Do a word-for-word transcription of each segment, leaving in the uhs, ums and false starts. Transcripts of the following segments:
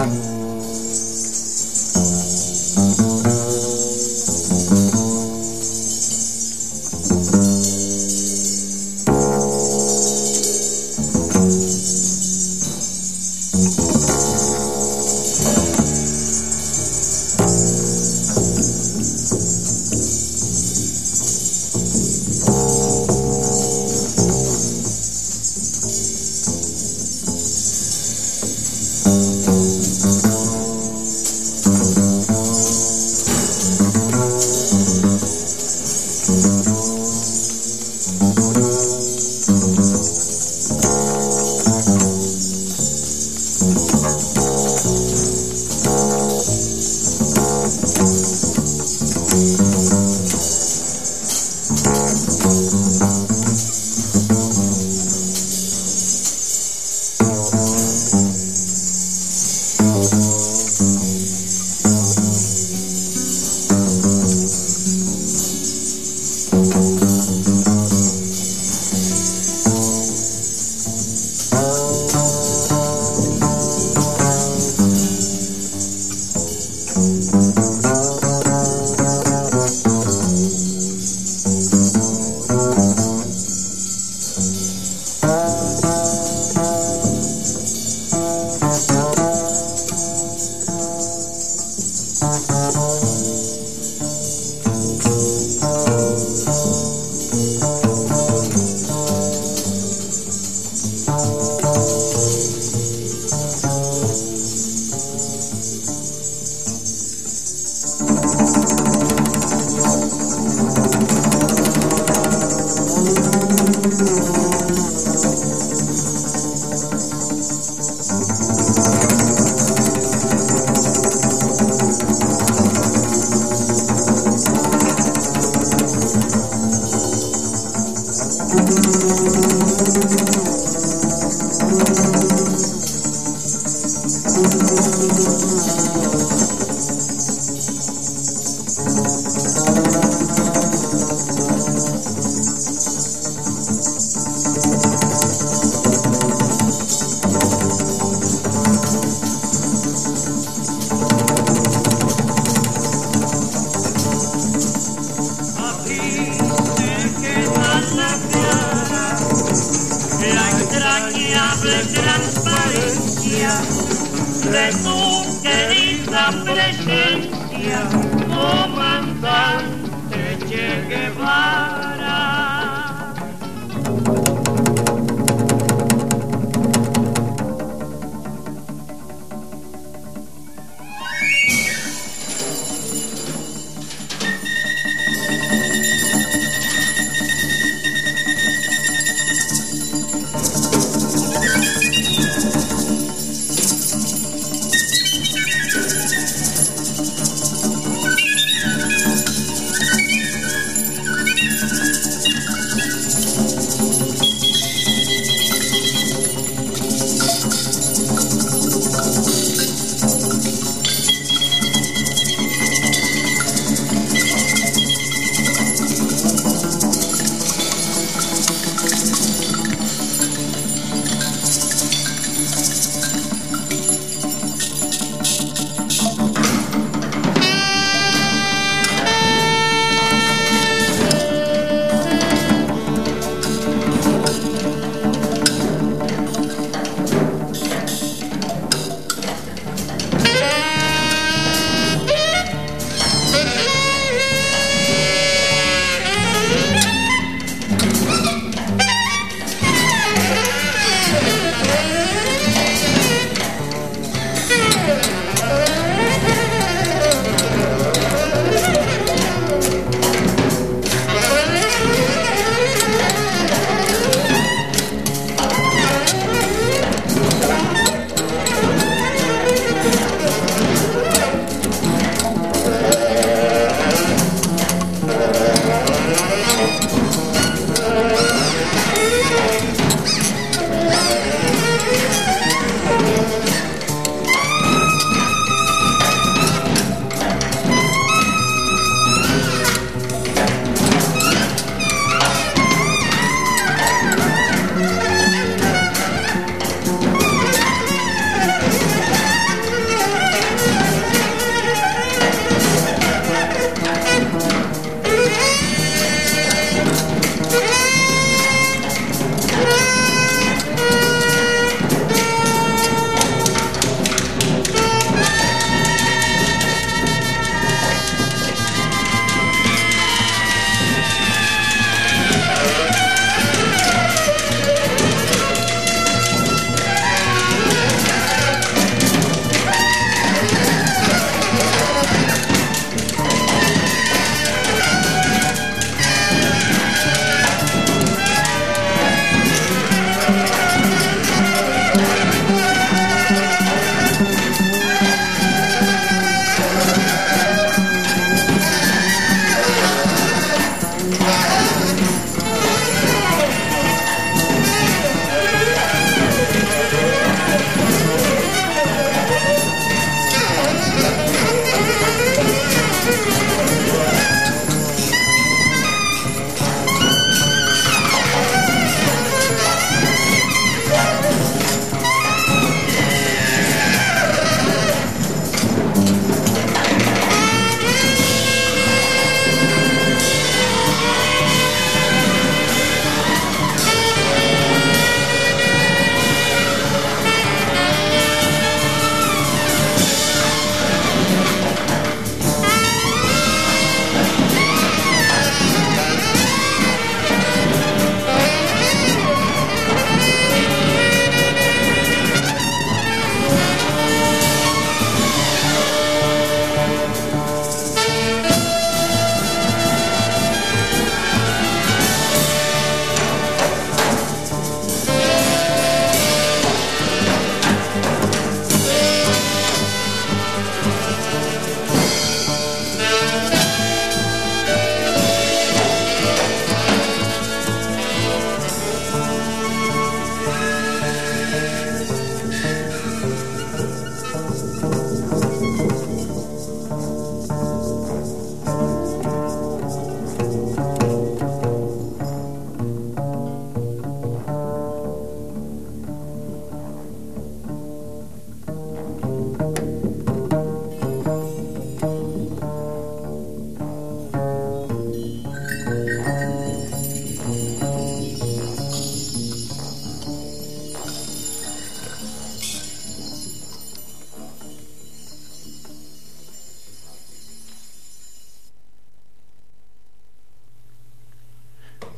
de tu querida presencia, comandante Che Guevara.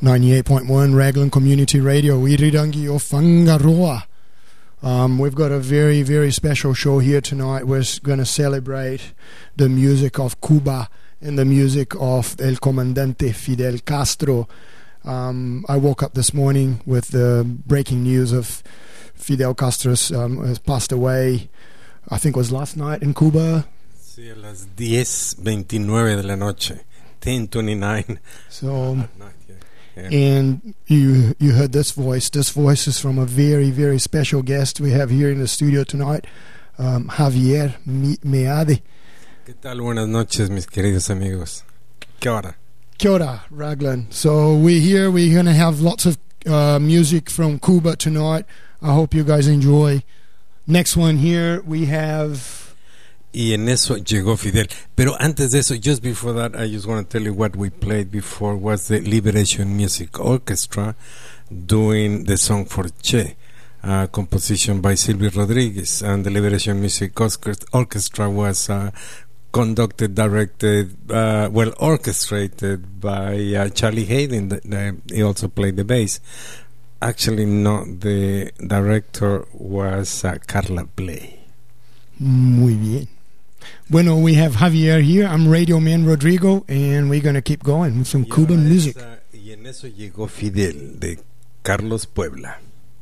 ninety-eight point one Raglan Community Radio, Irirangi o Whangaroa. Um, we've got a very, very special show here tonight. We're going to celebrate the music of Cuba and the music of El Comandante Fidel Castro. Um, I woke up this morning with the breaking news of Fidel Castro um, has passed away. I think it was last night in Cuba. Sí, a las diez veintinueve de la noche, ten twenty-nine. So, yeah. And you you heard this voice. This voice is from a very, very special guest we have here in the studio tonight, um, Javier Meade. ¿Qué tal? Buenas noches, mis queridos amigos. ¿Qué hora? Kia ora, Raglan. So we're here. We're going to have lots of uh, music from Cuba tonight. I hope you guys enjoy. Next one here we have... Y en eso llegó Fidel. Pero antes de eso, just before that, I just want to tell you what we played before was the Liberation Music Orchestra doing the song for Che, a composition by Silvio Rodriguez. And the Liberation Music Orchestra was uh, conducted, directed, uh, well, orchestrated by uh, Charlie Hayden. The, the, he also played the bass. Actually, no, the director was uh, Carla Bley. Muy bien. Bueno, we have Javier here. I'm Radio Man Rodrigo, and we're going to keep going with some Cuban music. Esa, y en eso llegó Fidel, de Carlos Puebla.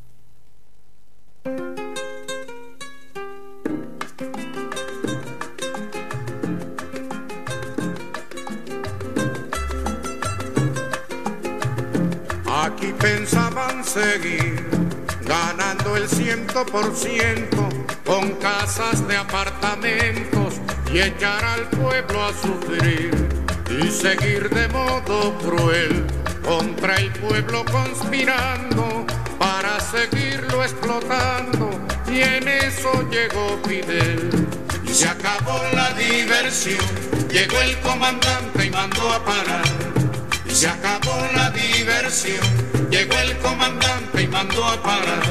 Aquí pensaban seguir ganando el ciento por ciento con casas de apartamentos y echar al pueblo a sufrir y seguir de modo cruel contra el pueblo conspirando para seguirlo explotando, y en eso llegó Fidel y se acabó la diversión. Llegó el comandante y mandó a parar y se acabó la diversión. Llegó el comandante y mandó a parar.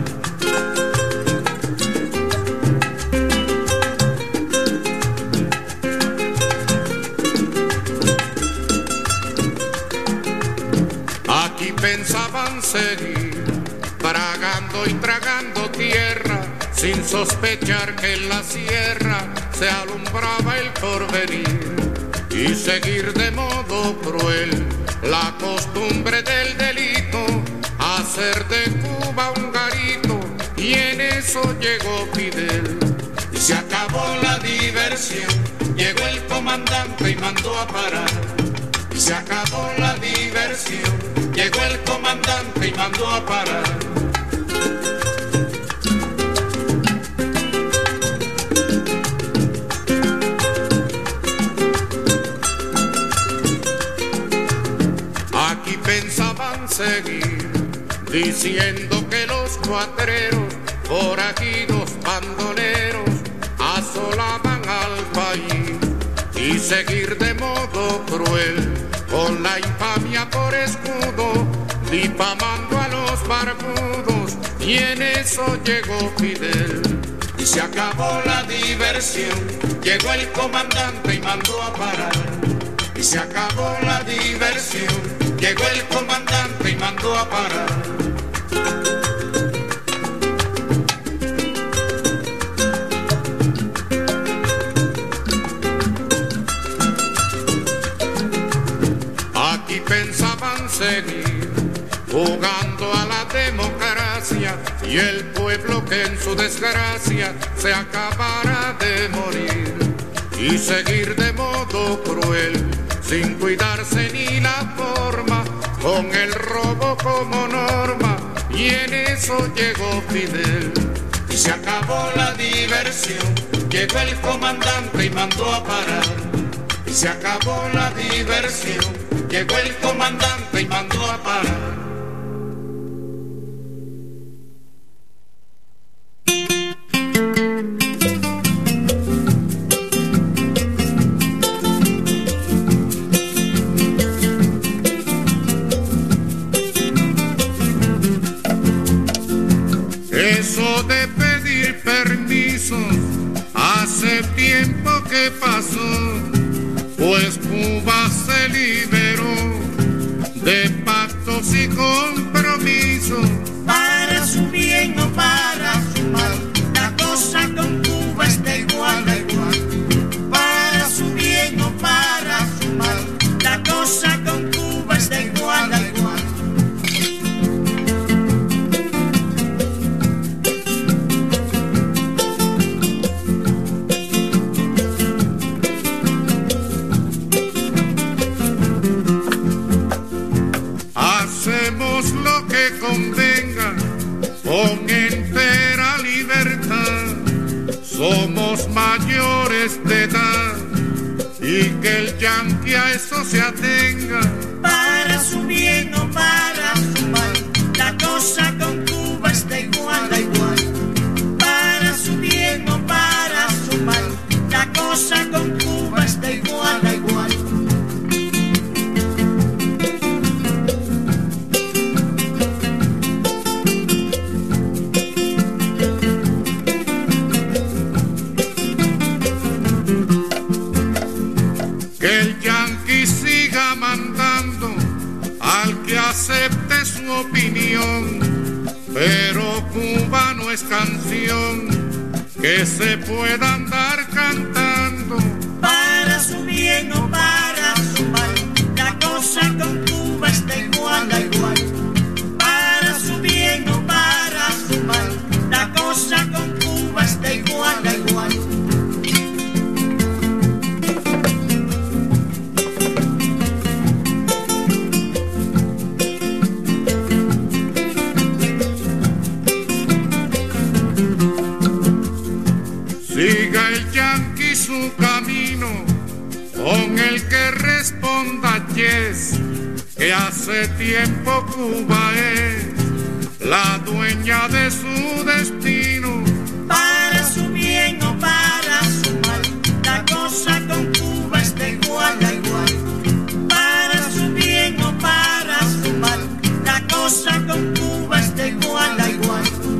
Aquí pensaban seguir tragando y tragando tierra sin sospechar que en la sierra se alumbraba el porvenir y seguir de modo cruel la costumbre del delito, hacer de Cuba un garito, y en eso llegó Fidel y se acabó la diversión. Llegó el comandante y mandó a parar y se acabó la diversión. Llegó el comandante y mandó a parar. Aquí pensaban seguir diciendo que los cuatreros, forajidos, bandoleros, asolaban al país y seguir de modo cruel con la infamia por escudo, difamando a los barbudos, y en eso llegó Fidel y se acabó la diversión. Llegó el comandante y mandó a parar y se acabó la diversión. Llegó el comandante y mandó a parar. Aquí pensaban seguir jugando a la democracia y el pueblo que en su desgracia se acabara de morir y seguir de modo cruel sin cuidarse ni la forma, con el robo como norma, y en eso llegó Fidel y se acabó la diversión. Llegó el comandante y mandó a parar y se acabó la diversión. Llegó el comandante y mandó a parar. Eso de pedir permiso hace tiempo que pasó, pues Cuba se liberó de pacto amigos y compromiso. Para su bien o para su mal, la cosa con Cuba está igual a igual. Para su bien o para su mal, la cosa con Cuba está igual a igual. Hacemos lo que convenga con entera libertad. Somos mayores de edad y que el yanqui a eso se atenga. Para su bien o para su mal, la cosa con Cuba está igual a igual. Para su bien o para su mal, la cosa con Cuba está igual a igual. Que el yanqui siga mandando al que acepte su opinión, pero Cuba no es canción que se pueda andar cantando. Para su bien o para su mal, la cosa con Cuba está igual a igual. Para su bien o para su mal, la cosa con Cuba está igual a igual. Siga el yanqui su camino, con el que responda yes, que hace tiempo Cuba es la dueña de su destino. Para su bien o para su mal, la cosa con Cuba está igual a igual. Para su bien o para su mal, la cosa con Cuba está igual a igual.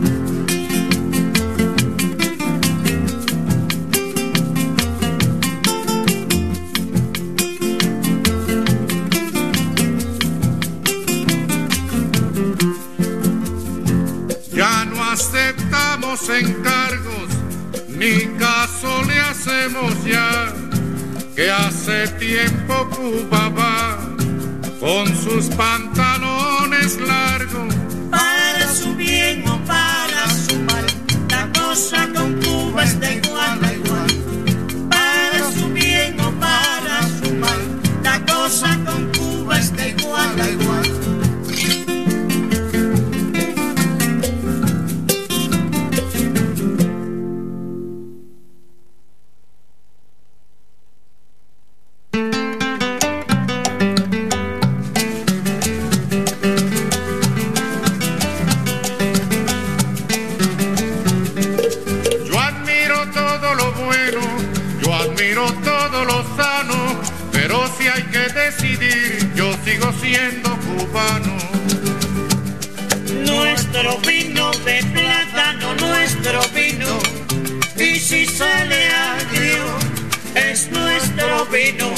Ya no aceptamos encargos, ni caso le hacemos ya, que hace tiempo Cuba va con sus pantalones largos. Para su bien o para su mal, la cosa con Cuba está igual a igual. Para su bien o para su mal, la cosa con Cuba está igual a igual. Yo admiro todo lo bueno, yo admiro todo lo sano, pero si hay que decidir, yo sigo siendo cubano. Nuestro vino de plátano, nuestro vino, y si sale agrio, es nuestro vino.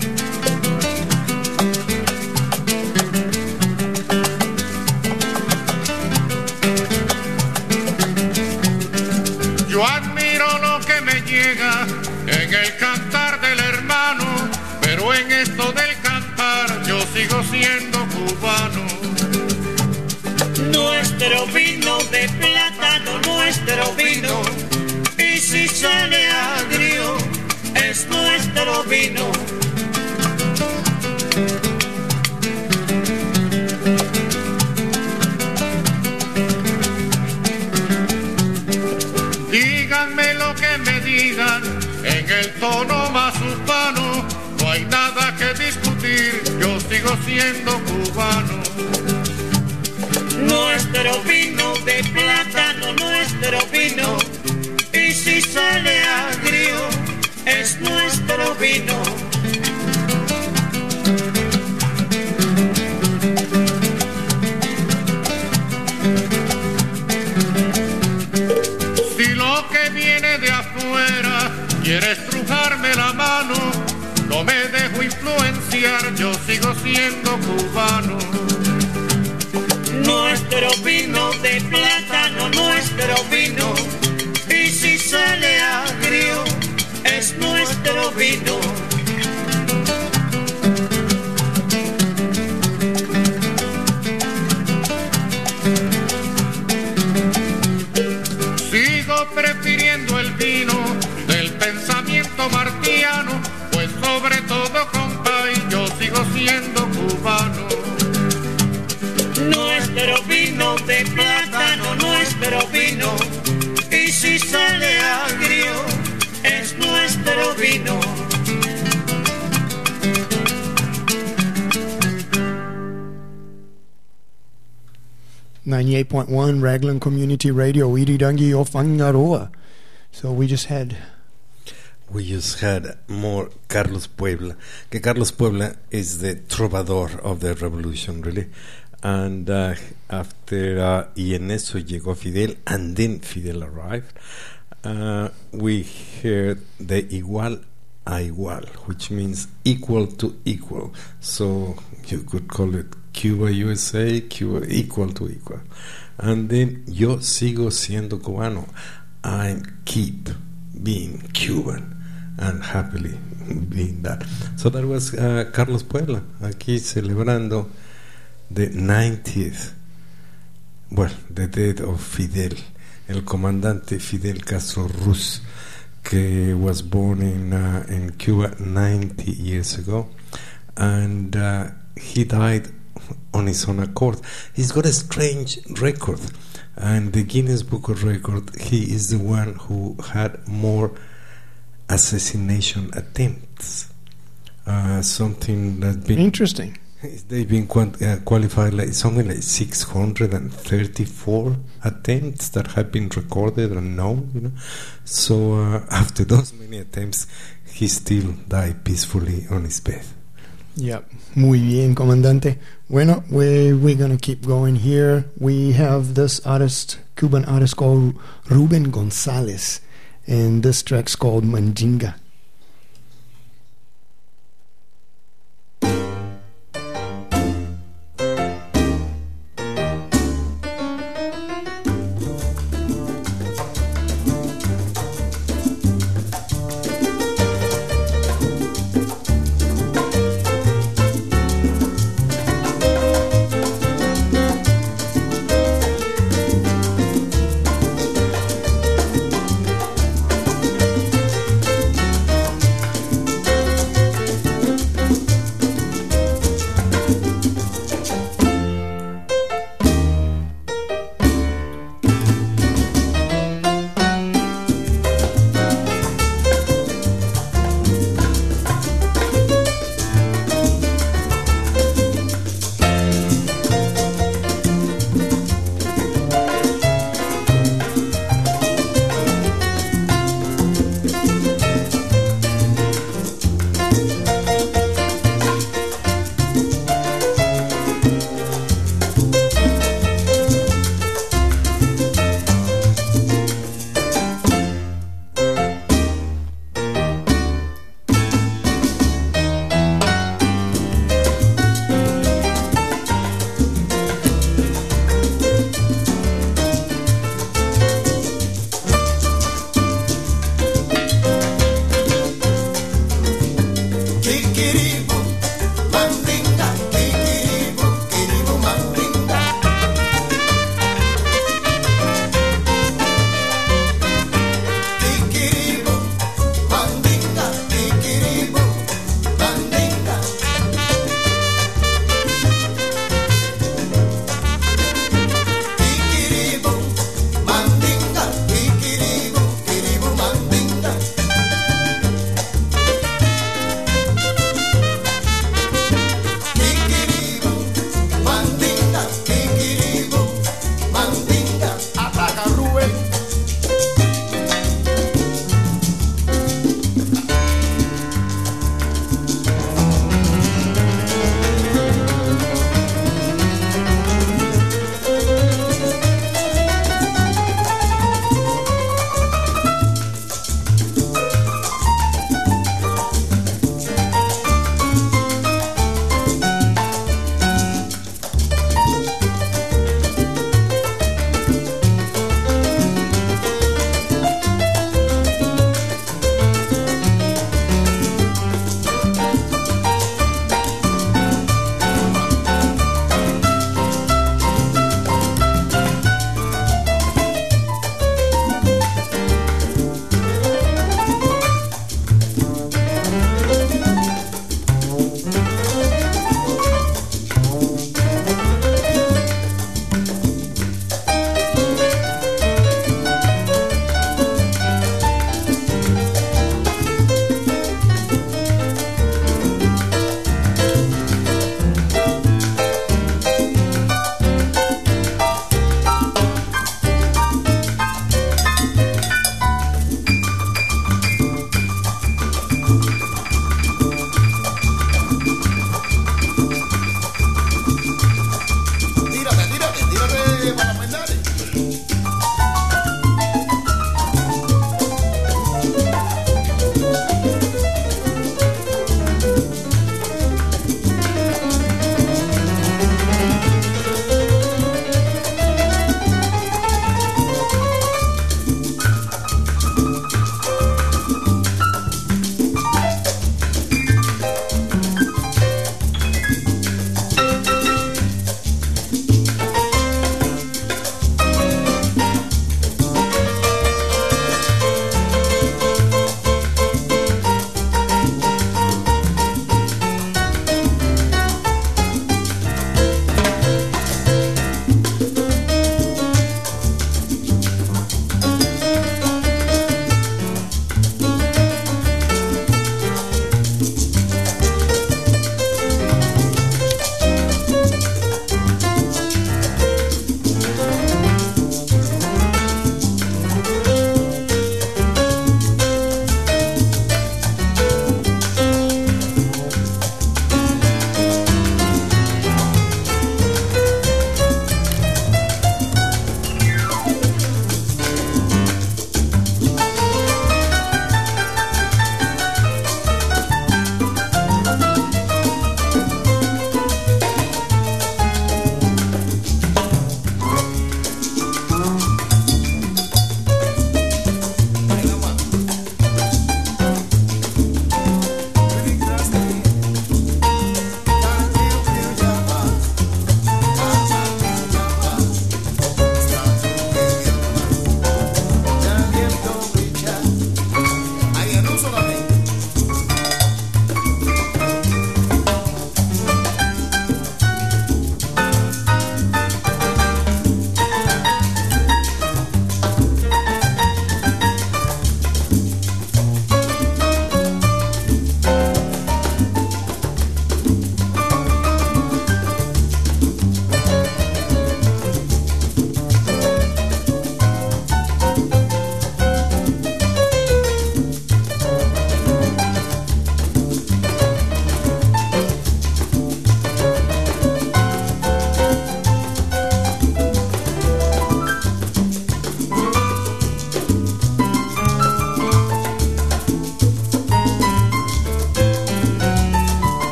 Yo admiro lo que me llega en el cantar del hermano, pero en esto del cantar yo sigo siendo cubano. Nuestro vino de plátano, nuestro vino, y si sale agrio, es nuestro vino. Díganme lo que me digan en el tono más urbano, no hay nada que discutir, yo sigo siendo cubano. Nuestro vino de plátano, nuestro vino, y si sale agrio, es nuestro vino. Si lo que viene de afuera quiere estrujarme la mano, no me dejo influenciar, yo sigo siendo cubano. nuestro vino de plátano, nuestro vino. Y si sale agrio, es nuestro vino. Sigo prefiriendo el vino del pensamiento martiano, pues sobre todo, compay, yo sigo siendo cubano. Nuestro vino de plátano, nuestro vino. Y si sale agrio, es nuestro vino. ninety-eight point one Raglan Community Radio, Irirangi o Whangaroa. So we just had... We just had more Carlos Puebla. Que Carlos Puebla is the trovador of the revolution, really. And uh, after, uh, y en eso llegó Fidel, and then Fidel arrived, uh, we heard the igual a igual, which means equal to equal. So you could call it Cuba, U S A, Cuba, equal to equal. And then yo sigo siendo cubano. I keep being Cuban and happily being that. So that was uh, Carlos Puebla, aquí celebrando the ninetieth, well, the death of Fidel, el comandante Fidel Castro Ruz, que was born in uh, in Cuba ninety years ago, and uh, he died on his own accord. He's got a strange record, and the Guinness Book of Records, he is the one who had more assassination attempts. Uh, something that's been Interesting. They've been quant- uh, qualified like something like six hundred thirty-four attempts that have been recorded and known, you know. So uh, after those many attempts, he still died peacefully on his bed. Yep. Muy bien, comandante. Bueno, we, we're going to keep going here. We have this artist, Cuban artist called Ruben Gonzalez, and this track's called Mandinga.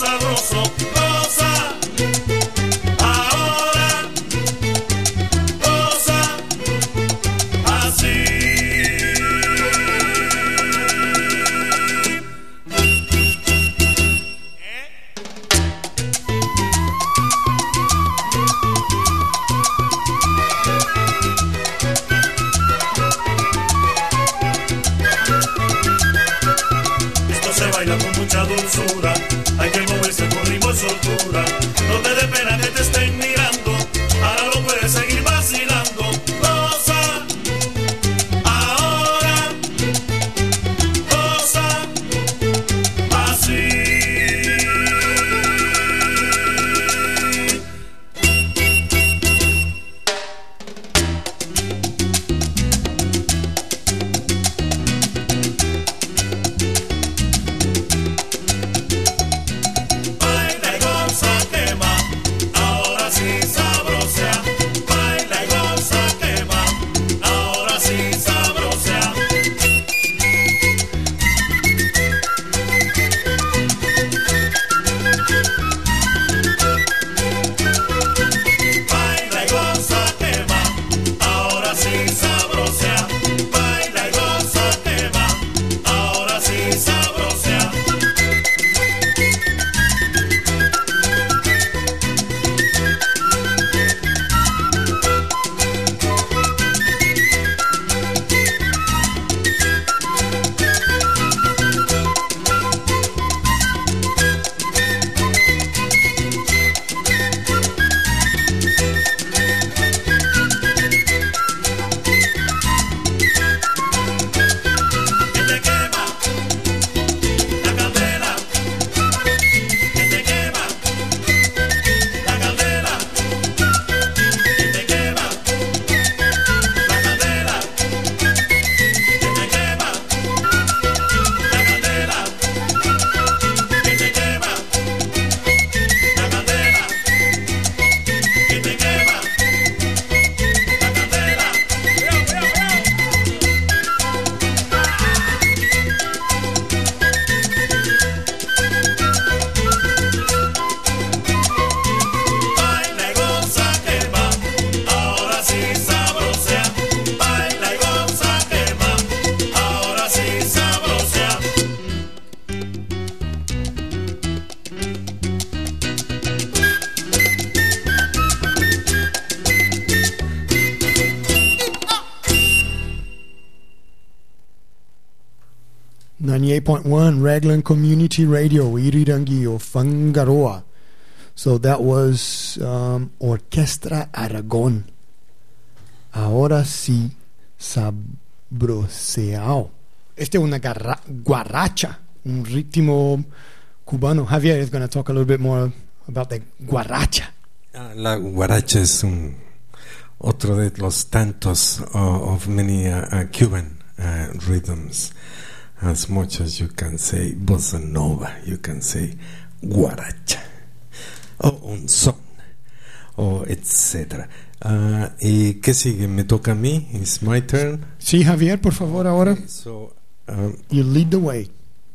sabroso, goza. Ahora, goza, así. Mucha dulzura, hay que moverse con ritmo y soltura. No te dé pena que te estén mirando, ahora lo puedes seguir vacilando. Goza, ahora, goza, así. ninety-eight point one Raglan Community Radio, Irirangi o Fangaroa. So that was um, Orquestra Aragón. Ahora sí, sabroseao. Este es una garra- guaracha, un ritmo cubano. Javier is going to talk a little bit more about the guaracha. Ah, la guaracha es un otro de los tantos uh, of many uh, uh, Cuban uh, rhythms. As much as you can say bossa nova, you can say guaracha, o un son, o etcétera. Uh, ¿Y qué sigue? ¿Me toca a mí? It's my turn. Sí, Javier, por favor, ahora. Okay, so, um, you lead the way.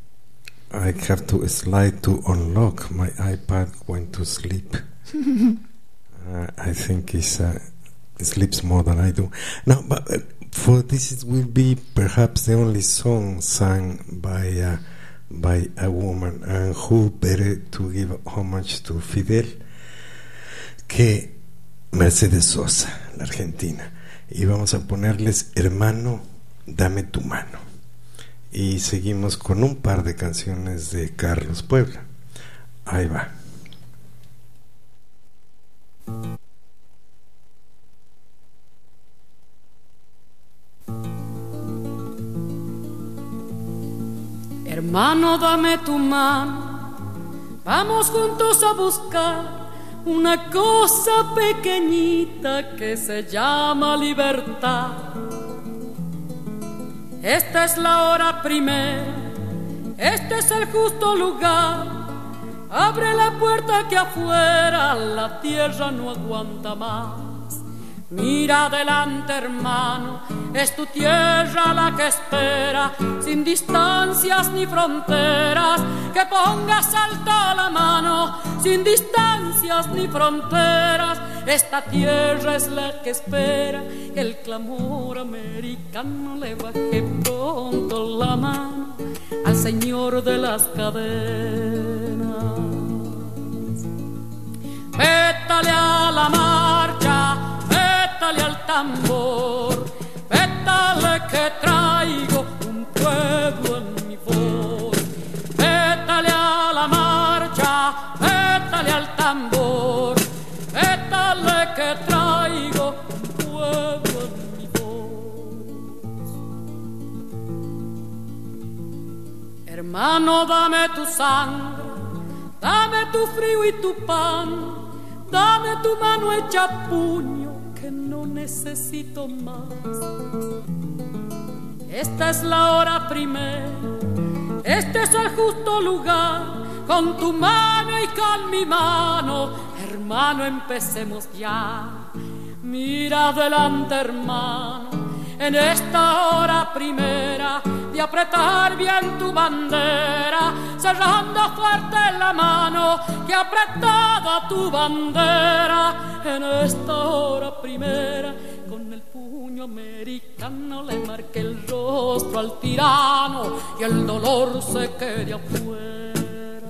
I have to slide to unlock. My iPad went to sleep. uh, I think it's, uh, it sleeps more than I do. No, but uh, for this it will be perhaps the only song sung by uh, by a woman, and who better to give homage to Fidel que Mercedes Sosa, la argentina. Y vamos a ponerles Hermano, dame tu mano. Y seguimos con un par de canciones de Carlos Puebla. Ahí va. Hermano, dame tu mano, vamos juntos a buscar una cosa pequeñita que se llama libertad. Esta es la hora primera, este es el justo lugar. Abre la puerta que afuera la tierra no aguanta más. Mira adelante, hermano, es tu tierra la que espera, sin distancias ni fronteras, que pongas alto la mano, sin distancias ni fronteras. Esta tierra es la que espera, que el clamor americano le baje pronto la mano al señor de las cadenas. Vétale a la marcha, vétale al tambor, vétale que traigo un pueblo en mi voz. Vétale a la marcha, vétale al tambor, vétale que traigo un pueblo en mi voz. Hermano, dame tu sangre, dame tu frío y tu pan, dame tu mano hecha puño, que no necesito más. Esta es la hora primera, este es el justo lugar, con tu mano y con mi mano, hermano, empecemos ya. Mira adelante, hermano, en esta hora primera, de apretar bien tu bandera, cerrando fuerte la mano que ha apretado tu bandera. En esta hora primera, con el puño americano le marque el rostro al tirano y el dolor se quede afuera.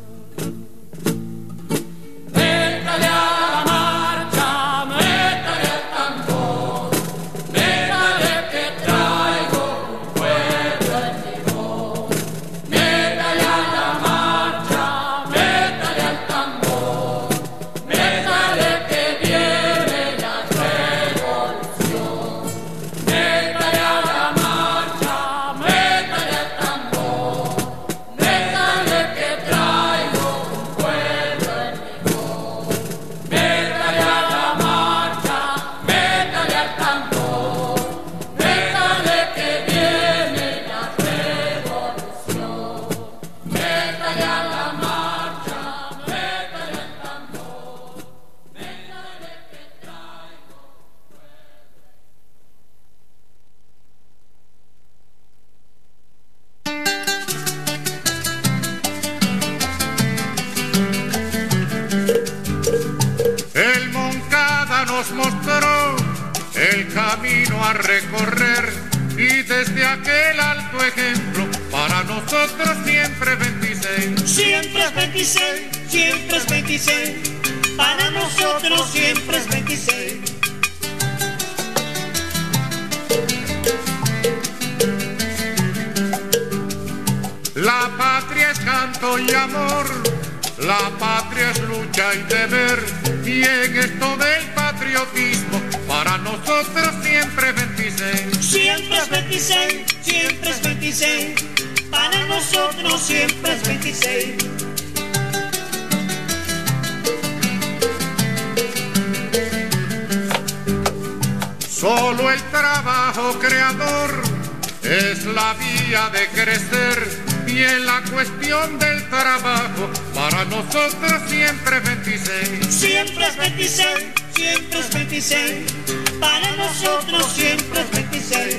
Métale a la marcha, métale al tambor, métale que traigo un pueblo en mi voz. Métale a la marcha, métale al tambor, métale que viene la revolución. Métale a la marcha, métale al tambor, métale que traigo un pueblo en mi voz. Métale a la marcha, métale al tambor, métale que viene la revolución. Métale a la marcha, métale al tambor, métale que traigo. El Moncada nos mostró el camino a recorrer y desde aquel alto ejemplo para nosotros siempre veintiséis. Siempre es veintiséis, siempre es veintiséis, para nosotros siempre es veintiséis. La patria es canto y amor, la patria es lucha y deber, y en esto del patriotismo para nosotros siempre veintiséis. Siempre es veintiséis, siempre es veintiséis, para nosotros siempre es veintiséis. Solo el trabajo creador es la vía de crecer, y en la cuestión del trabajo para nosotros siempre veintiséis. Siempre es veintiséis, siempre es veintiséis, para nosotros siempre es veintiséis.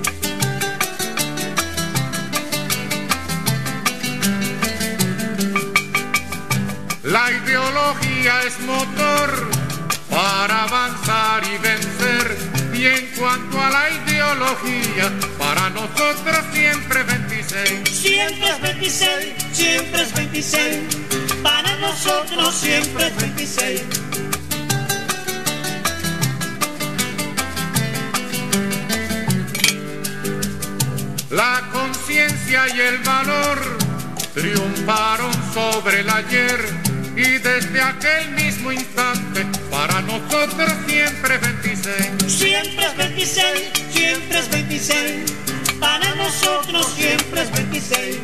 La ideología es motor para avanzar y vencer, y en cuanto a la ideología para nosotros siempre veintiséis. Siempre es veintiséis, siempre es veintiséis, para nosotros siempre es veintiséis. La conciencia y el valor triunfaron sobre el ayer, y desde aquel mismo instante para nosotros siempre veintiséis. Siempre es veintiséis, siempre es veintiséis, para nosotros siempre es veintiséis.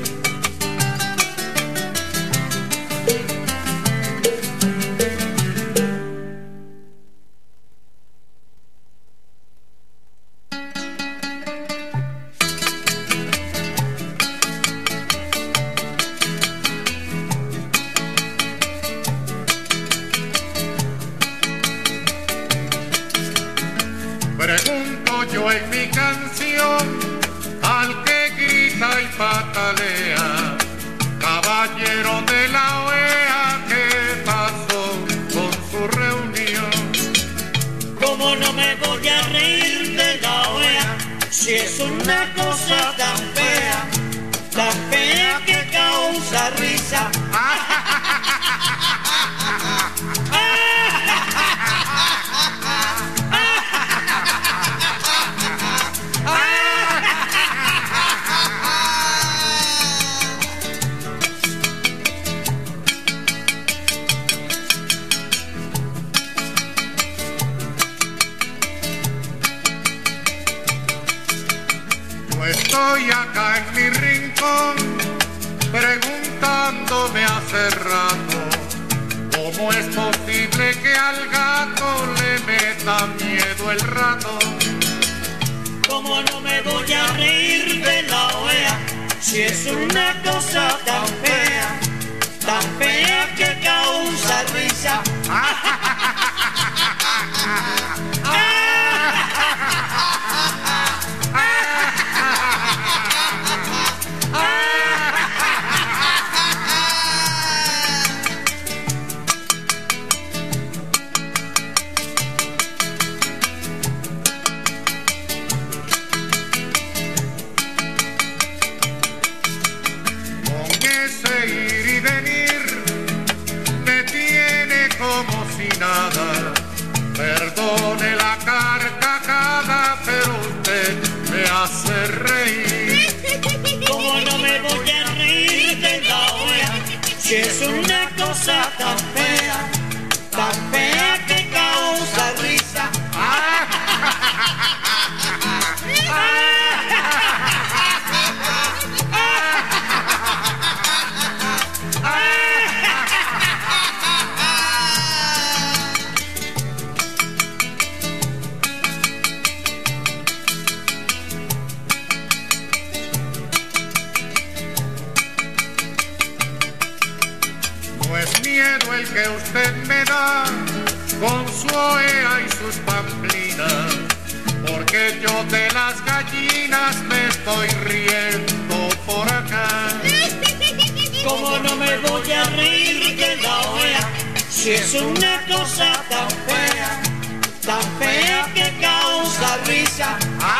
Pongo en mi canción al que grita y patalea, caballero de la O E A, ¿qué pasó con su reunión? ¿Cómo no me voy a reír de la O E A si es una cosa tan fea, tan fea que causa risa? Estoy acá en mi rincón preguntándome hace rato cómo es posible que al gato le meta miedo el rato. ¿Cómo no me voy a reír de la O E A si es una cosa tan fea, tan fea que causa risa? Nada, perdone la carcajada, pero usted me hace reír. ¿Cómo no me voy a reír de la O E A si es una cosa tan fea, tan fea que causa risa? El que usted me da con su O E A y sus pamplinas, porque yo de las gallinas me estoy riendo por acá. ¿Cómo no me voy a reír de la O E A si es una cosa tan fea, tan fea que causa risa?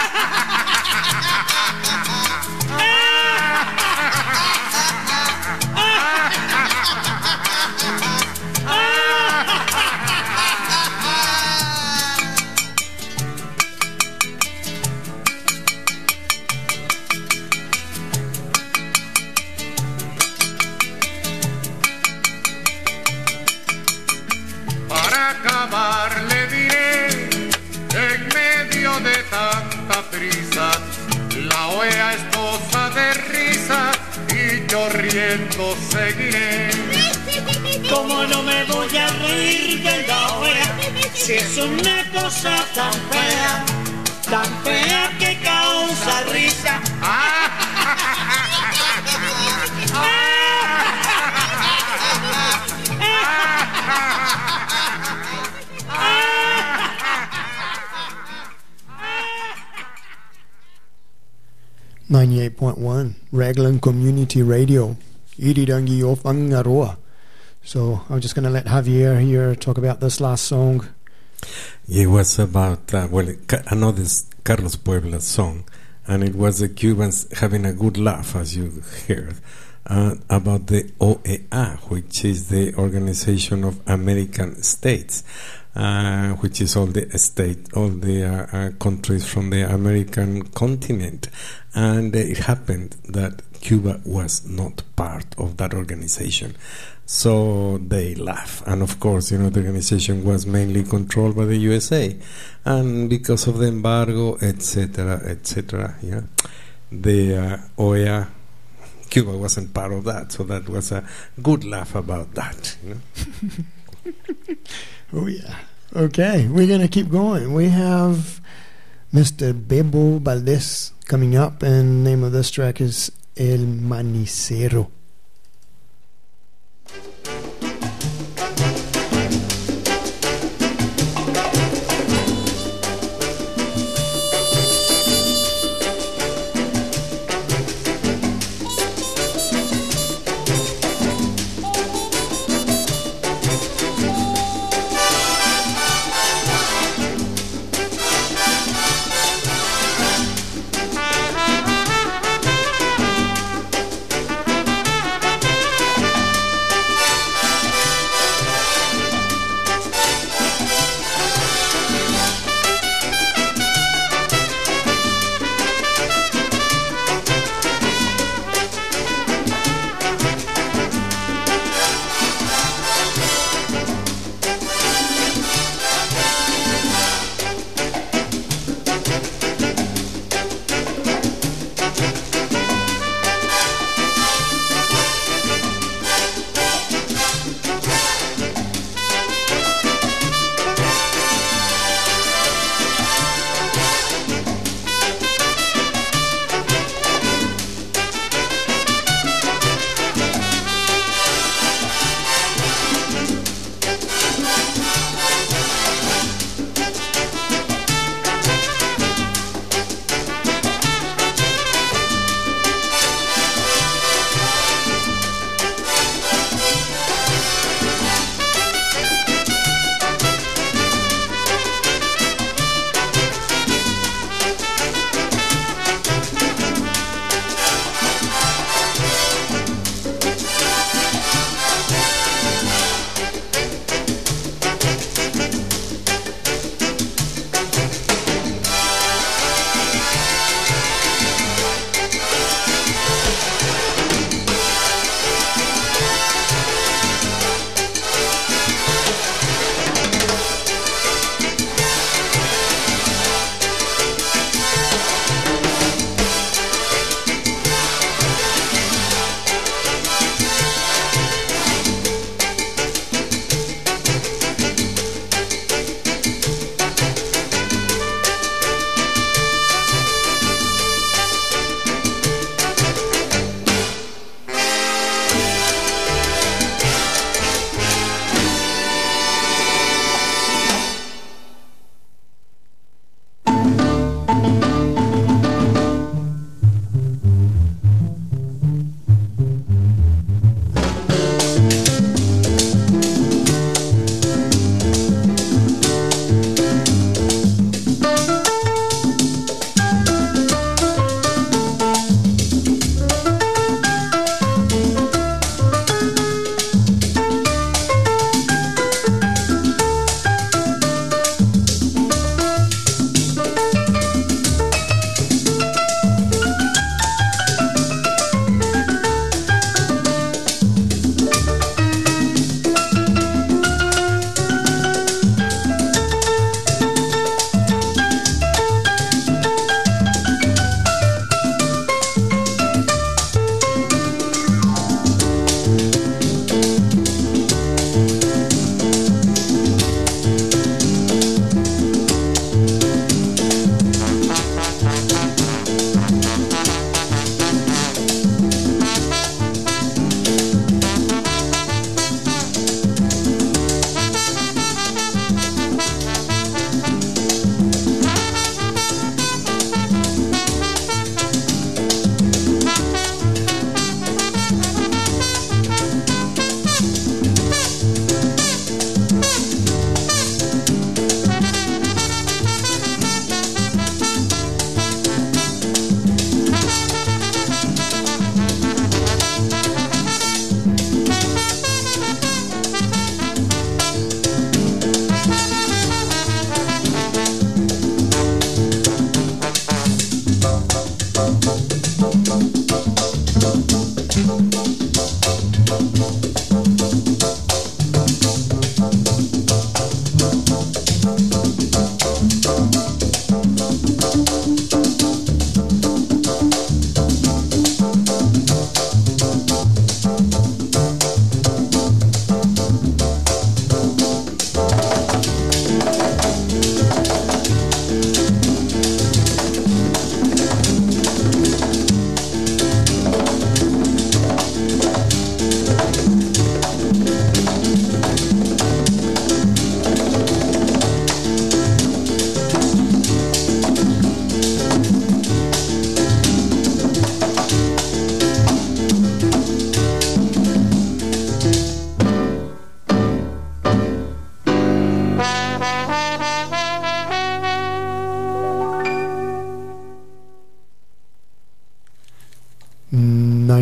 Para acabar le diré, en medio de tanta prisa, la O E A es cosa de risa y yo riendo seguiré. ¿Cómo no me voy a reír de la O E A si es una cosa tan fea, tan fea que causa risa? ninety-eight point one Raglan Community Radio, Irirangi o Whangaroa. So I'm just going to let Javier here talk about this last song. It was about, uh, well, another Carlos Puebla song, and it was the Cubans having a good laugh, as you heard, uh, about the O E A, which is the Organization of American States, uh, which is all the state, all the uh, uh, countries from the American continent. And uh, it happened that Cuba was not part of that organization. So they laugh. And of course, you know, the organization was mainly controlled by the U S A. And because of the embargo, et cetera, et cetera, yeah, the uh, O E A, Cuba wasn't part of that. So that was a good laugh about that, you know. Oh, yeah. Okay, we're going to keep going. We have Mister Bebo Valdez coming up, and the name of this track is El Manicero.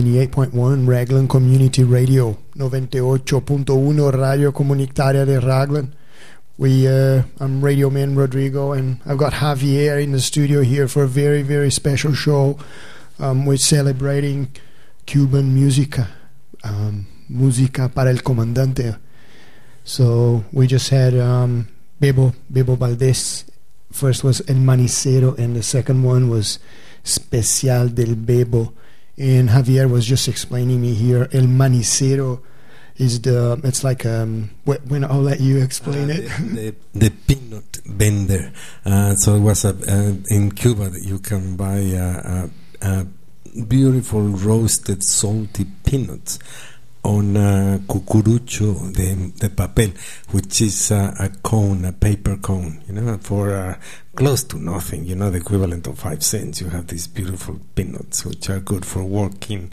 ninety-eight point one Raglan Community Radio, ninety-ocho punto uno Radio Comunitaria de Raglan. We, uh, I'm Radio Man Rodrigo, and I've got Javier in the studio here for a very, very special show. Um, we're celebrating Cuban música, um, música para el comandante. So we just had um, Bebo, Bebo Valdés. First was El Manicero, and the second one was Especial del Bebo. And Javier was just explaining me here, El Manicero is the, it's like, um, when I'll let you explain uh, it. The, the, the peanut vendor. Uh, so it was a, uh, in Cuba that you can buy a, a, a beautiful roasted salty peanuts on a cucurucho de, de papel, which is uh, a cone, a paper cone, you know, for uh, close to nothing, you know, the equivalent of five cents. You have these beautiful peanuts, which are good for walking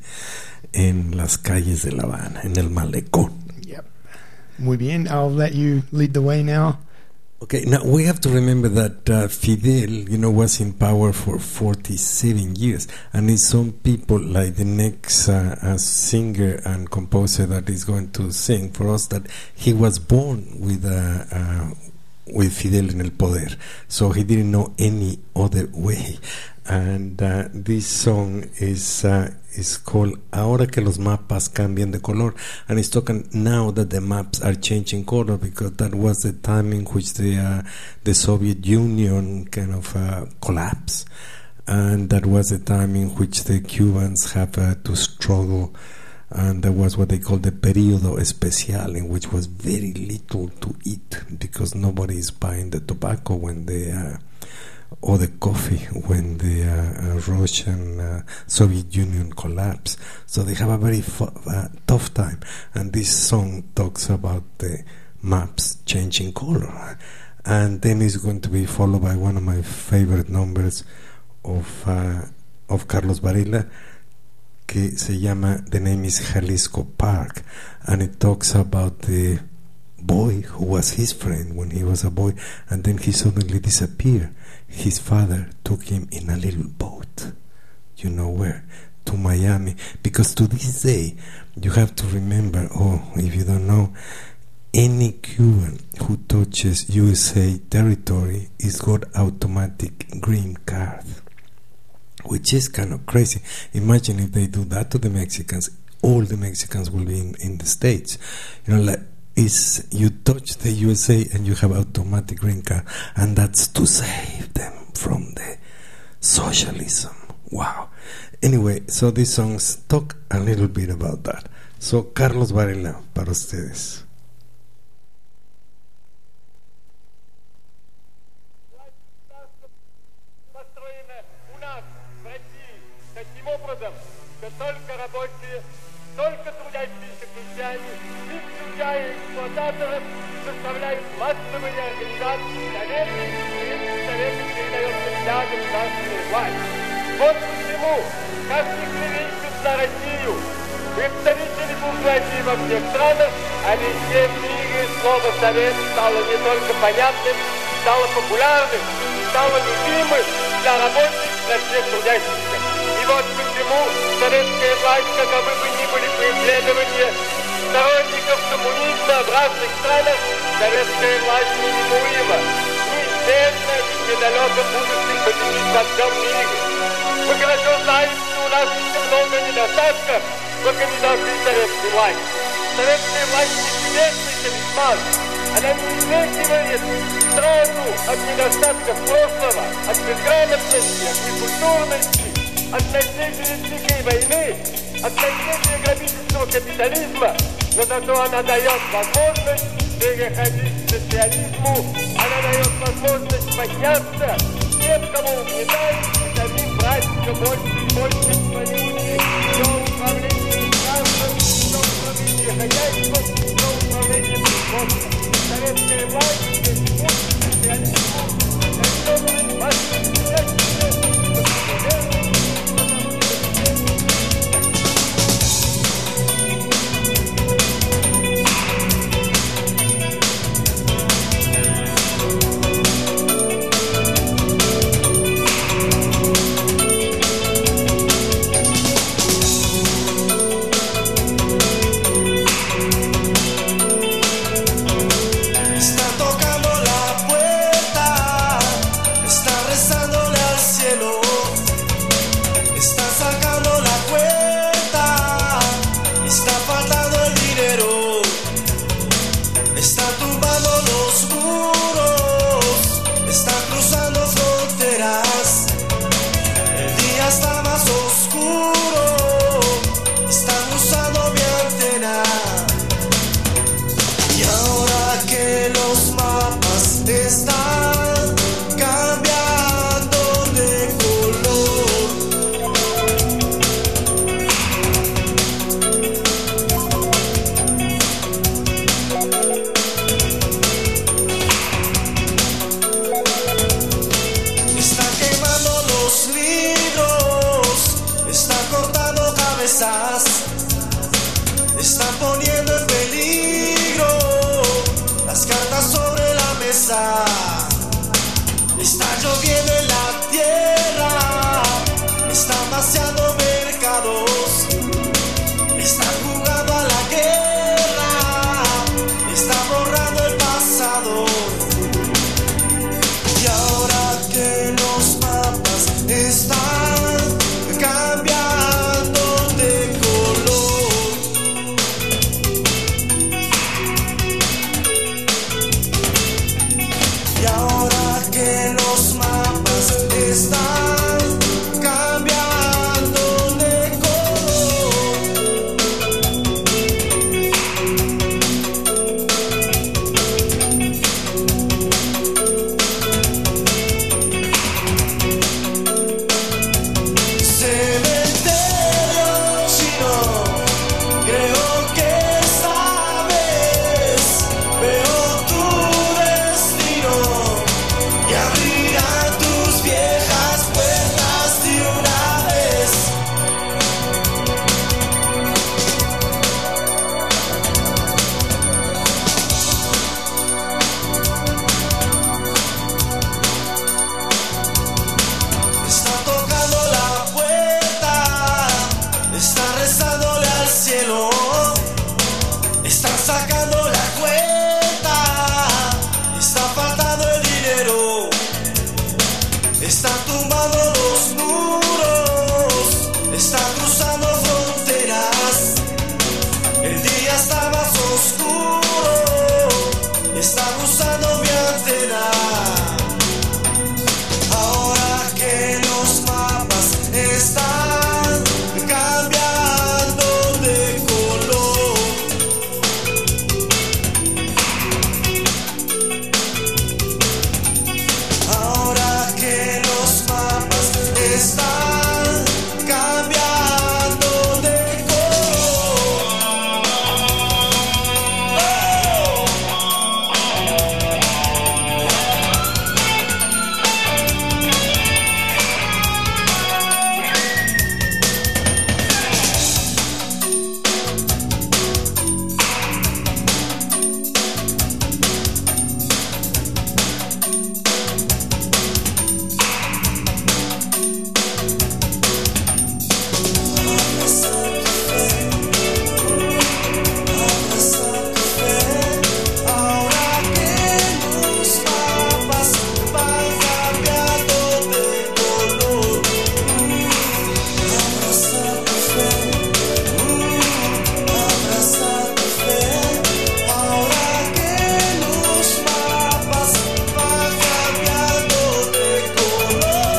en las calles de La Habana, en el malecón. Yep. Muy bien. I'll let you lead the way now. Okay, now we have to remember that uh, Fidel, you know, was in power for forty-seven years, and it's some people like the next uh, uh, singer and composer that is going to sing for us that he was born with uh, uh, with Fidel in el poder, so he didn't know any other way. And uh, this song is uh, is called Ahora que los mapas cambian de color, and it's talking now that the maps are changing color, because that was the time in which the uh, the Soviet Union kind of uh, collapsed, and that was the time in which the Cubans have uh, to struggle, and that was what they called the periodo especial, in which was very little to eat because nobody is buying the tobacco when they uh, or the coffee when the uh, uh, Russian uh, Soviet Union collapsed. So they have a very fu- uh, tough time, and this song talks about the maps changing color. And then it's going to be followed by one of my favorite numbers of uh, of Carlos Varela, que se llama, the name is Jalisco Park, and it talks about the boy who was his friend when he was a boy, and then he suddenly disappeared. His father took him in a little boat, you know where, to Miami, because to this day you have to remember, oh, if you don't know, any Cuban who touches U S A territory is got automatic green card, which is kind of crazy. Imagine if they do that to the Mexicans, all the Mexicans will be in, in the States, you know, like, is you touch the U S A and you have automatic green card, and that's to save them from the socialism. Wow. Anyway, so these songs talk a little bit about that. So Carlos Varela para ustedes. Эксплуататоров составляют массовые организации Советы, и им Советы передается вся государственная власть. Вот почему, как ни клевещут на Россию, представители буржуазии во всех странах, а везде в мире слово «совет» стало не только понятным, стало популярным, стало любимым для рабочих, для всех трудящихся. И вот почему советская власть, каковы бы ни были преследования сторонников коммунизма в разных странах, советская власть неминуема, неизбежно и в недалеком будущем победит во всем мире. Вы хорошо знаете, что у нас еще много недостатков в организации советской власти. Советская власть не чудесный талисман. Она не избегивает страну от недостатков прошлого, от безграмотности, от некультурности, от насилия Великой войны, от насилия грабительского капитализма, но зато она дает возможность переходить к социализму, она дает возможность подняться тем, кому угнетают, и самим брать все больше и больше свои руки. Все управление государством, все управление хозяйством, все управление производством. Советская власть есть путь к социализму, который массовый que los mapas están cambiando de color. Está quemando los libros, está cortando cabezas, están poniendo en peligro las cartas sobre la mesa. Está lloviendo en la tierra, están vaciando mercados, están jugando a la guerra, están borrando el pasado. Y ahora que los mapas están cambiando de color, y ahora que los mapas están cambiando de color, cementerio chino, creo que sabes, veo tu destino y abrirán tus viejas puertas de una vez. Está tocando la puerta, está rezándole al cielo, están sacando la cuenta, está faltando el dinero, están tumbando los muros, están cruzando fronteras, el día está más oscuro, están usando mi antena. Ahora que los mapas están cambiando de color, ahora que los mapas están cambiando de color. Ahora que los mapas van cambiando de color, abraza tu fe, abraza tu fe. Ahora que los mapas van cambiando de color.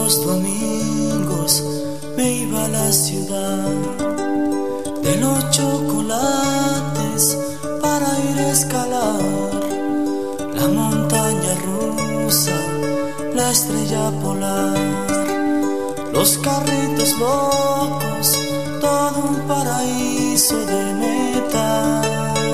los domingos me iba a la ciudad de los chocolates para ir a escalar la montaña rusa, la estrella polar, los carritos locos, todo un paraíso de metal.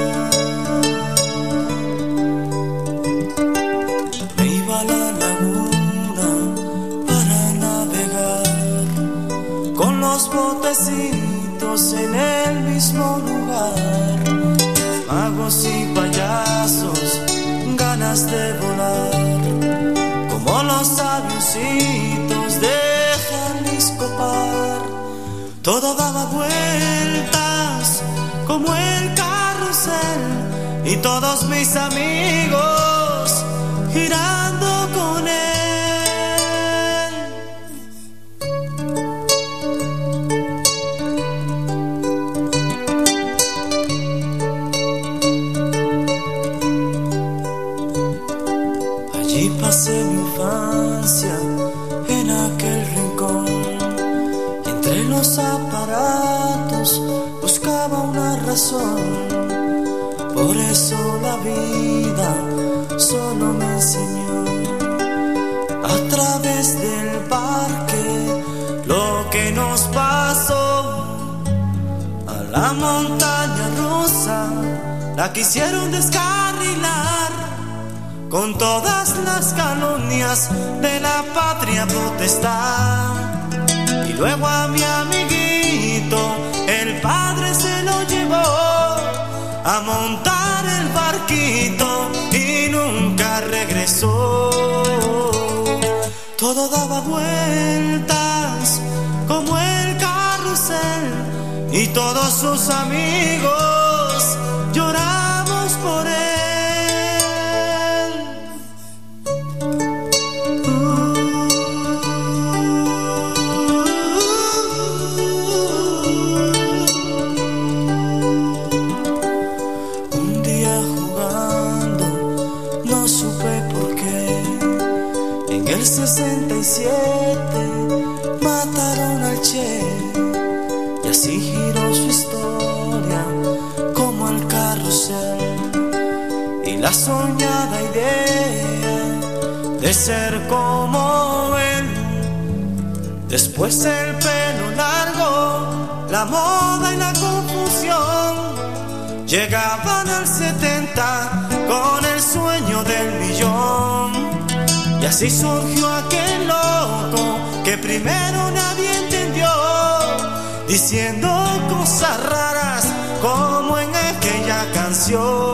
Me iba a la laguna para navegar con los botecitos en el mismo lugar, magos y payasos, ganas de volar como los avioncitos de Jalisco Par. Todo daba vueltas como el carrusel y todos mis amigos girando con él. Allí pasé mi infancia en aquel rincón, y entre los aparatos buscaba una razón. Por eso la vida solo me enseñó a través del parque lo que nos pasó. A la montaña rusa la quisieron descarrilar con todas las calumnias de la patria potestad. Y luego a mi amiguito el padre se lo llevó a montar el barquito y nunca regresó. Todo daba vueltas como el carrusel y todos sus amigos lloramos por él. El sesenta y siete mataron al Che, y así giró su historia como el carrusel, y la soñada idea de ser como él. Después el pelo largo, la moda y la confusión llegaban al setenta con el sueño del millón. Y así surgió aquel loco que primero nadie entendió, diciendo cosas raras como en aquella canción.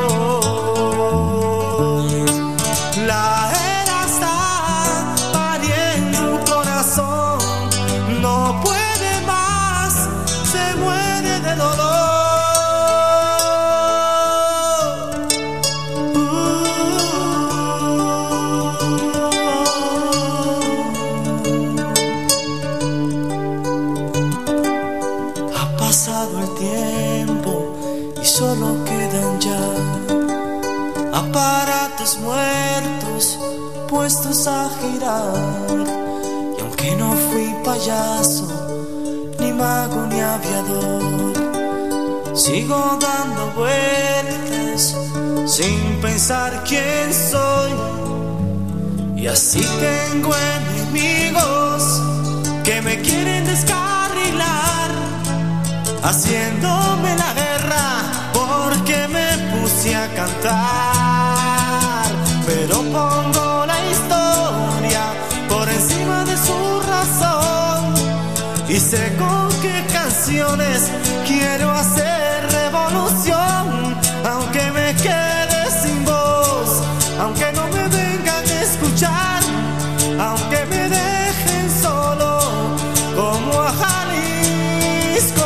La era está pariendo un corazón, no puede más, se muere de dolor. Solo quedan ya aparatos muertos puestos a girar, y aunque no fui payaso, ni mago ni aviador, sigo dando vueltas sin pensar quién soy. Y así tengo enemigos que me quieren descarrilar, haciéndome la guerra porque me puse a cantar. Pero pongo la historia por encima de su razón, y sé con qué canciones quiero hacer revolución. Aunque me quede sin voz, aunque no me vengan a escuchar, aunque me dejen solo como a Jalisco.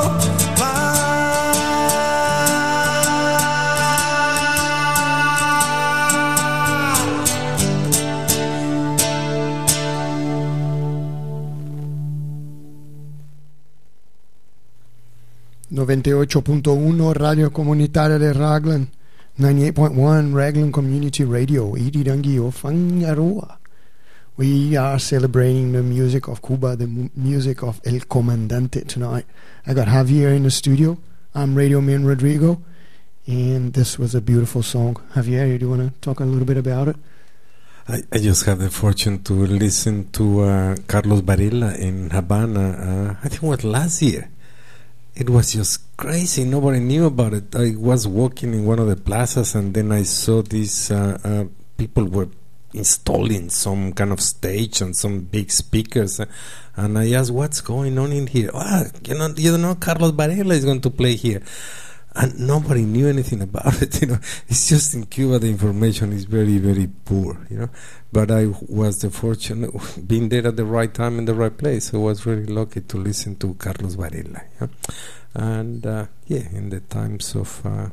noventa y ocho punto uno Radio Comunitaria de Raglan, noventa y ocho punto uno Raglan Community Radio, Irirangi o Whangaroa. We are celebrating the music of Cuba, the mu- music of El Comandante tonight. I got Javier in the studio. I'm Radio Man Rodrigo, and this was a beautiful song. Javier, do you want to talk a little bit about it? I, I just had the fortune to listen to uh, Carlos Varela in Havana, uh, I think it was last year. It was just crazy. Nobody knew about it. I was walking in one of the plazas, and then I saw these uh, uh, people were installing some kind of stage and some big speakers, uh, and I asked, what's going on in here? Ah, you know, you know, Carlos Varela is going to play here. And nobody knew anything about it, you know. It's just in Cuba the information is very, very poor, you know. But I was the fortunate being there at the right time in the right place. So I was really lucky to listen to Carlos Varela, you know? And uh, yeah, in the times of uh,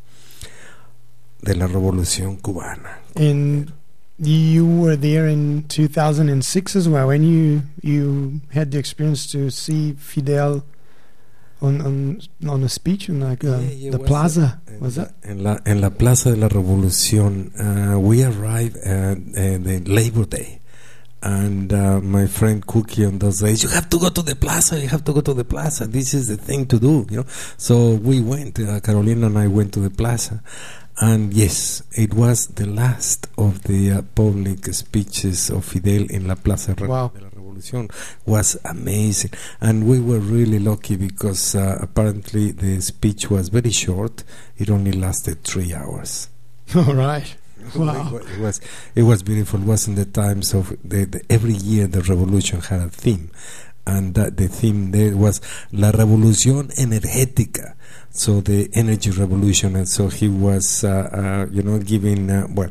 de la Revolución Cubana. And you were there in two thousand six as well, when you you had the experience to see Fidel on on on a speech in like uh, yeah, yeah, the was plaza. Uh, was that en la en la Plaza de la Revolución? Uh, we arrived at uh, the Labor Day, and uh, my friend Cookie on those days, you have to go to the plaza. You have to go to the plaza. This is the thing to do, you know. So we went. Uh, Carolina and I went to the plaza. And yes, it was the last of the uh, public speeches of Fidel in La Plaza wow. de la Revolución. Was amazing, and we were really lucky because uh, apparently the speech was very short. It only lasted three hours. All right. Wow. It was it was beautiful. It was in the times of the, the every year the revolution had a theme, and uh, the theme there was La Revolución Energética. So the energy revolution, and so he was, uh, uh, you know, giving, uh, well,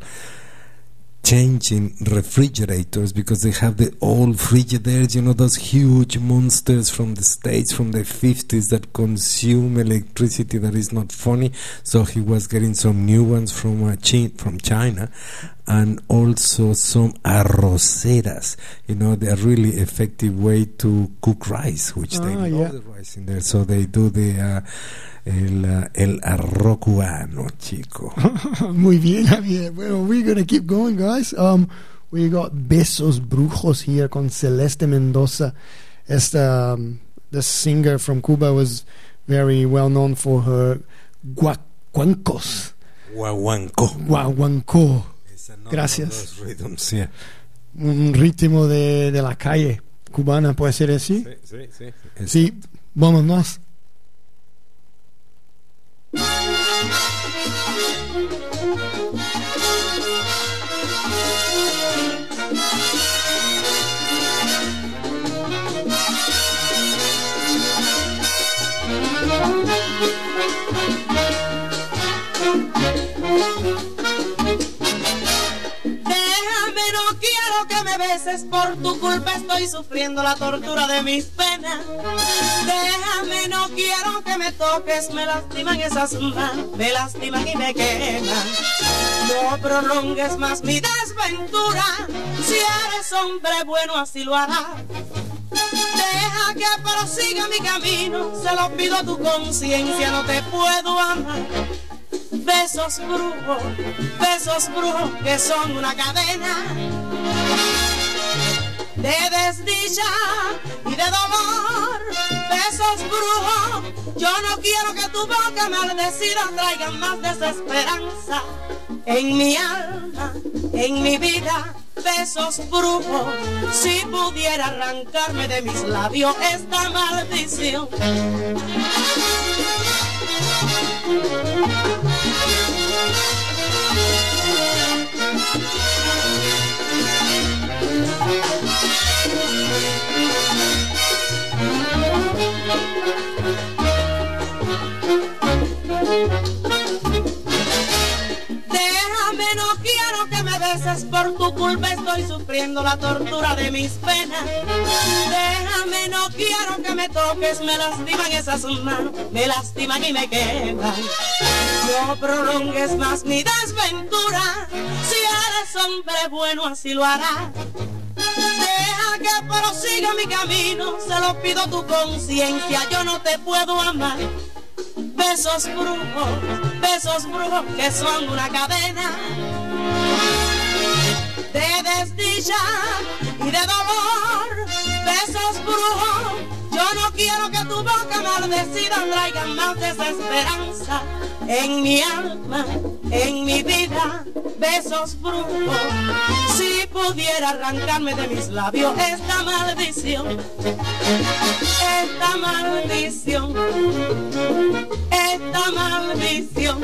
changing refrigerators, because they have the old Frigidaires, you know, those huge monsters from the States from the fifties that consume electricity that is not funny. So he was getting some new ones from uh, Chi- from China, and also some arroceras, you know, they're really effective way to cook rice, which ah, they love yeah. the rice in there. So they do the uh, el, uh, el arroz cubano, chico. Muy bien, Javier. Well, we're going to keep going, guys. Um, we got Besos Brujos here con Celeste Mendoza. Esta, um, the singer from Cuba was very well known for her guacuancos. Guaguanco. Guaguancó. Gracias. Rhythms, yeah. Un ritmo de, de la calle cubana, ¿puede ser así? Sí, sí, sí. Sí, vámonos. Por tu culpa estoy sufriendo la tortura de mis penas. Déjame, no quiero que me toques, me lastiman esas manos, me lastiman y me queman. No prolongues más mi desventura, si eres hombre bueno así lo harás. Deja que prosiga mi camino, se lo pido a tu conciencia, no te puedo amar. Besos brujos, besos brujos que son una cadena de desdicha y de dolor, besos brujos. Yo no quiero que tu boca maldecida traiga más desesperanza en mi alma, en mi vida. Besos brujos, si pudiera arrancarme de mis labios esta maldición. Déjame, no quiero que me beses, por tu culpa estoy sufriendo la tortura de mis penas. Déjame, no quiero que me toques, me lastiman esas manos, me lastiman y me queman. No prolongues más mi desventura, si eres hombre bueno así lo harás. Deja que prosiga mi camino, se lo pido a tu conciencia, yo no te puedo amar. Besos brujos, besos brujos que son una cadena de desdicha y de dolor, besos brujos. Yo no quiero que tu boca maldecida traiga más desesperanza en mi alma, en mi vida, besos brujos. Si pudiera arrancarme de mis labios esta maldición, esta maldición, esta maldición.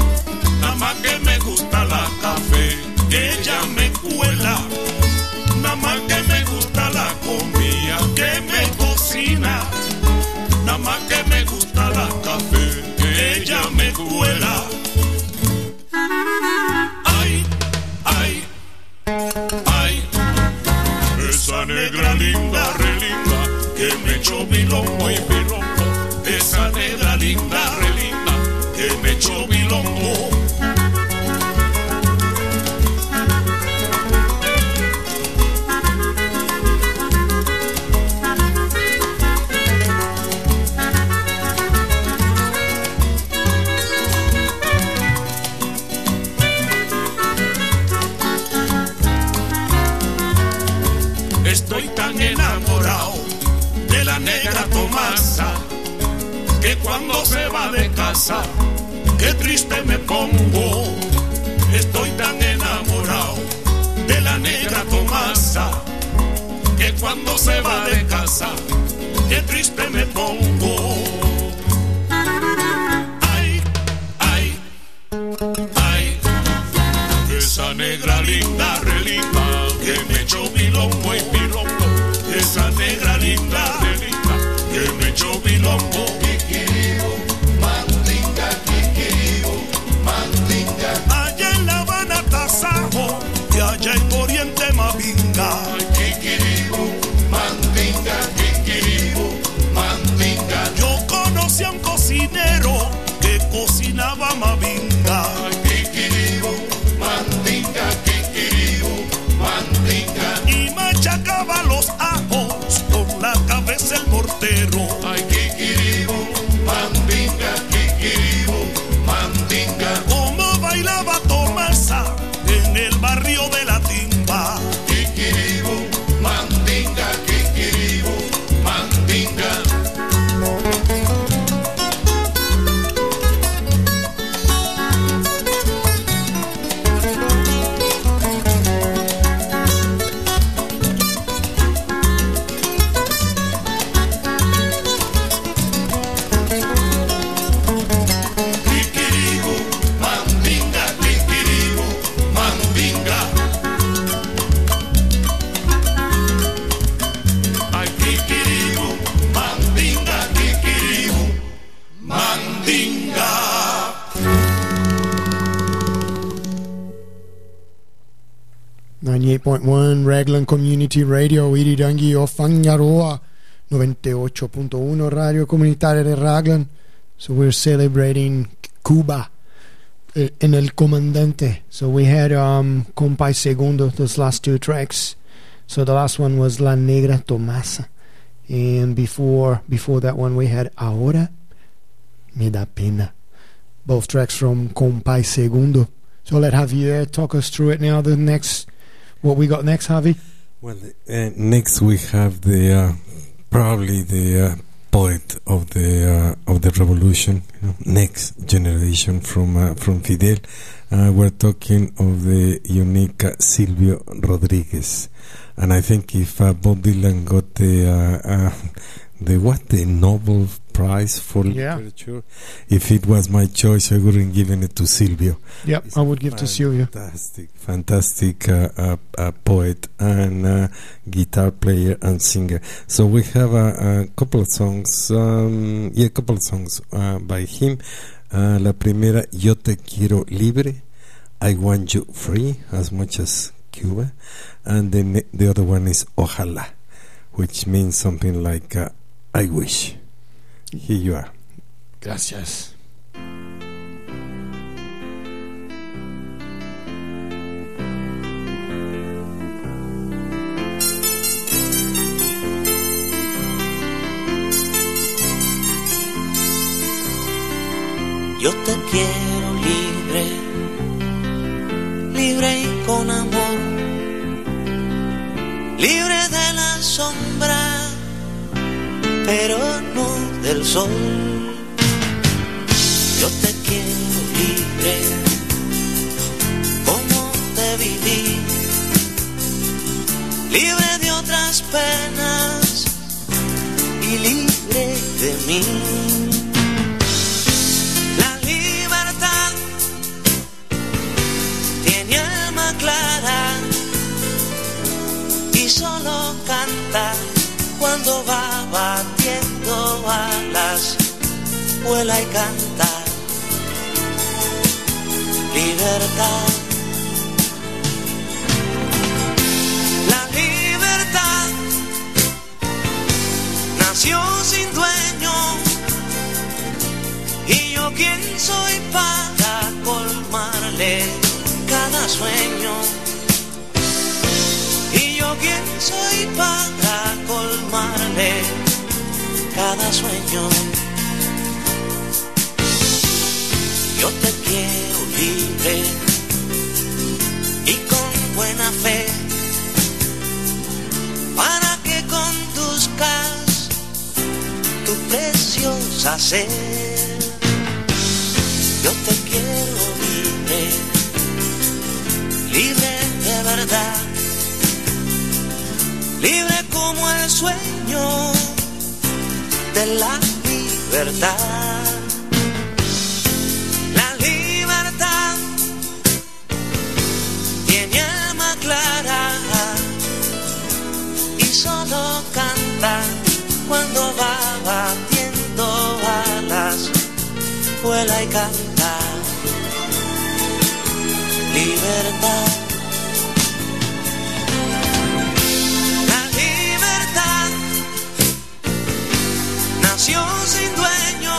Nada más que me gusta la café, que ella me cuela. Nada linda, re linda, que me echó bilongo y bilongo. Esa negra linda, re linda, que me echó bilongo. Estoy tan enamorado de la negra Tomasa, que cuando se va de casa, qué triste me pongo. Estoy tan enamorado de la negra Tomasa, que cuando se va de casa, qué triste me pongo. Ay, ay, ay, esa negra linda, re linda, que me echó bilongo y bilongo. Esa negra linda, re linda, que me echó bilongo. Kikiribu, mandinga, kikiribu, mandinga. Allá en La Habana, Tasajo, y allá en Oriente, Mavinga. Kikiribu, mandinga, kikiribu, mandinga. Yo conocí a un cocinero que cocinaba Mavinga. Kikiribu, mandinga, kikiribu, mandinga. Y machacaba los ajos con la cabeza el mortero. Ay, kikiribu, mandinga, kikiribu, mandinga. Como bailaba Tomasa en el barrio de la Timba. Kikiribu, mandinga, kikiribu, mandinga. ninety-eight point one Raglan Community Radio, Irirangi o Whangaroa, ninety-eight point one Radio Comunitaria de Raglan. So we're celebrating Cuba in El Comandante. So we had um, Compay Segundo, those last two tracks. So the last one was La Negra Tomasa. And before before that one we had Ahora Me Da Pena. Both tracks from Compay Segundo. So let Javier talk us through it now. The next, what we got next, Javi? Well, uh, next we have the uh, probably the uh, poet of the uh, of the revolution, you know, next generation from uh, from Fidel. Uh, we're talking of the unique uh, Silvio Rodriguez, and I think if uh, Bob Dylan got the uh, uh, the what the Nobel Prize for yeah. literature, if it was my choice, I wouldn't given it to Silvio. Yep, He's I would give to Silvio. Fantastic, fantastic uh, uh, uh, poet and uh, guitar player and singer. So we have a, a couple of songs, um, yeah, a couple of songs uh, by him. Uh, la primera, Yo Te Quiero Libre, I Want You Free, as much as Cuba. And then the other one is Ojalá, which means something like uh, I wish. Here you are. Gracias. Yo te quiero libre, libre y con amor, libre de la sombra, pero no del sol. Yo te quiero libre, como te viví, libre de otras penas y libre de mí. La libertad tiene alma clara y solo canta cuando va batiendo alas, vuela y canta. Libertad. La libertad cada sueño. Y yo quién soy para colmarle cada sueño. Yo te quiero libre y con buena fe, para que conduzcas tu preciosa ser. Yo te quiero libre, libre de verdad, libre como el sueño de la libertad. La libertad tiene alma clara y solo canta cuando va batiendo alas, vuela y canta. Libertad. La libertad nació sin dueño,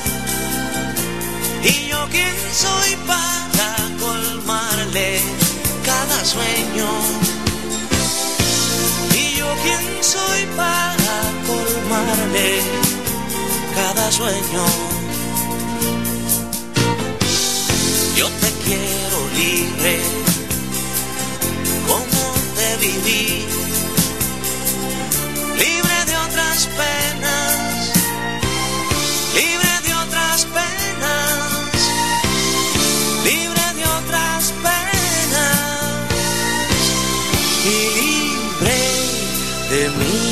y yo quién soy para colmarle cada sueño. Y yo quién soy para colmarle cada sueño. Yo te quiero libre, como te viví, libre de otras penas, libre de otras penas, libre de otras penas y libre de mí.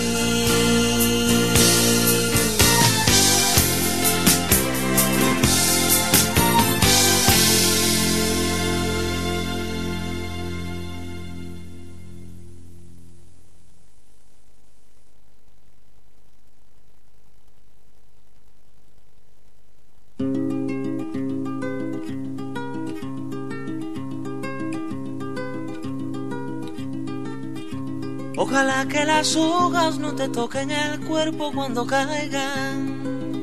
Ojalá que las hojas no te toquen el cuerpo cuando caigan,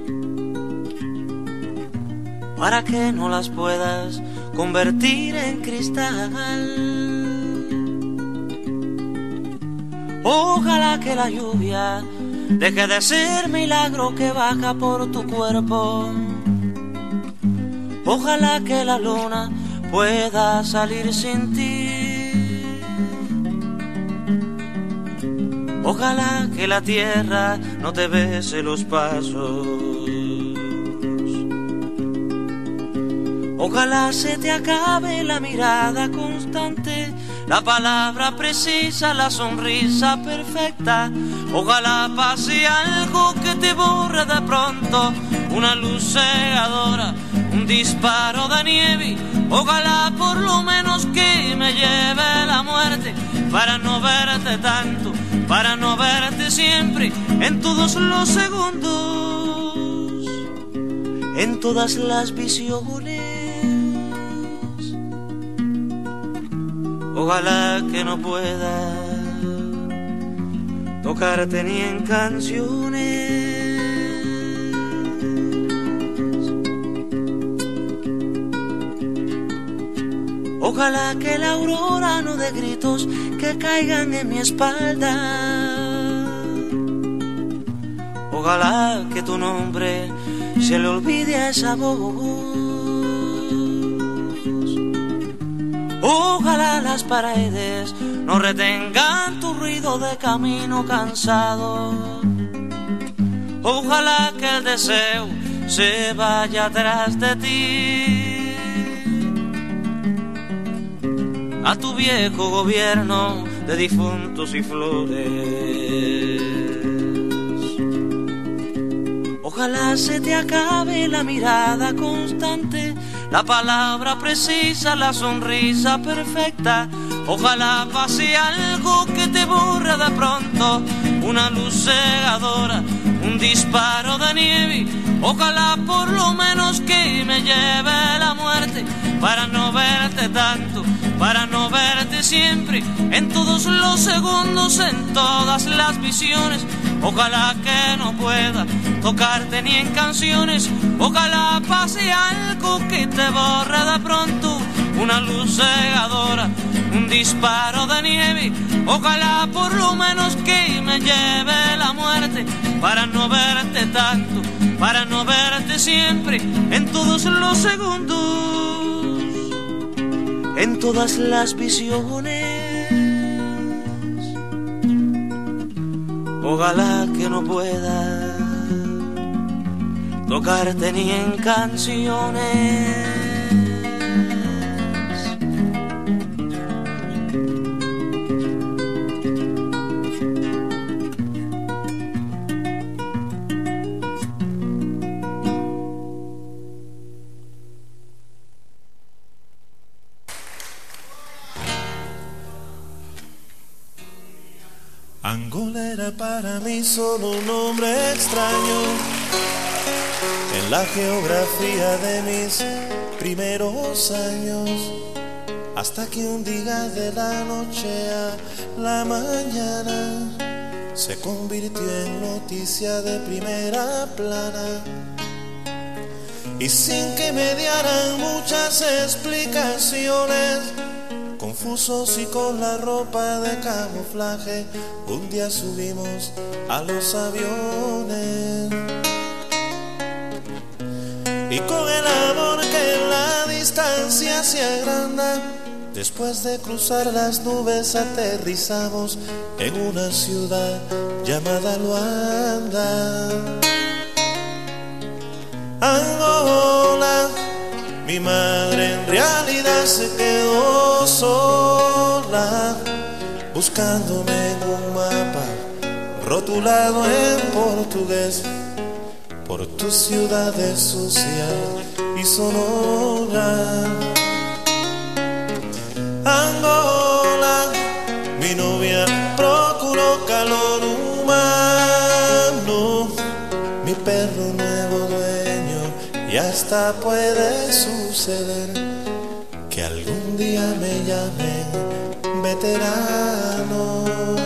para que no las puedas convertir en cristal. Ojalá que la lluvia deje de ser milagro que baja por tu cuerpo. Ojalá que la luna pueda salir sin ti. Ojalá que la tierra no te bese los pasos. Ojalá se te acabe la mirada constante, la palabra precisa, la sonrisa perfecta. Ojalá pase algo que te borre de pronto, una luz cegadora, un disparo de nieve. Ojalá por lo menos que me lleve la muerte, para no verte tanto, para no verte siempre, en todos los segundos, en todas las visiones. Ojalá que no pueda tocarte ni en canciones. Ojalá que la aurora no dé gritos que caigan en mi espalda. Ojalá que tu nombre se le olvide a esa voz. Ojalá las paredes no retengan tu ruido de camino cansado. Ojalá que el deseo se vaya atrás de ti, a tu viejo gobierno de difuntos y flores. Ojalá se te acabe la mirada constante, la palabra precisa, la sonrisa perfecta. Ojalá pase algo que te borre de pronto, una luz cegadora, un disparo de nieve. Ojalá por lo menos que me lleve la muerte, para no verte tanto, para no verte siempre, en todos los segundos, en todas las visiones. Ojalá que no pueda tocarte ni en canciones. Ojalá pase algo que te borre de pronto, una luz cegadora, un disparo de nieve. Ojalá por lo menos que me lleve la muerte, para no verte tanto, para no verte siempre, en todos los segundos, en todas las visiones. Ojalá que no pueda tocarte ni en canciones. Angola era para mí solo un nombre extraño en la geografía de mis primeros años, hasta que un día de la noche a la mañana se convirtió en noticia de primera plana, y sin que me dieran muchas explicaciones, confusos y con la ropa de camuflaje, un día subimos a los aviones. Y con el amor que en la distancia se agranda, después de cruzar las nubes aterrizamos en una ciudad llamada Luanda. Angola, mi madre en realidad se quedó sola, buscándome en un mapa rotulado en portugués por tu ciudad de sucia y sonora. Angola, mi novia procuró calor humano, mi perro nuevo dueño, y hasta puede suceder que algún día me llamen veterano.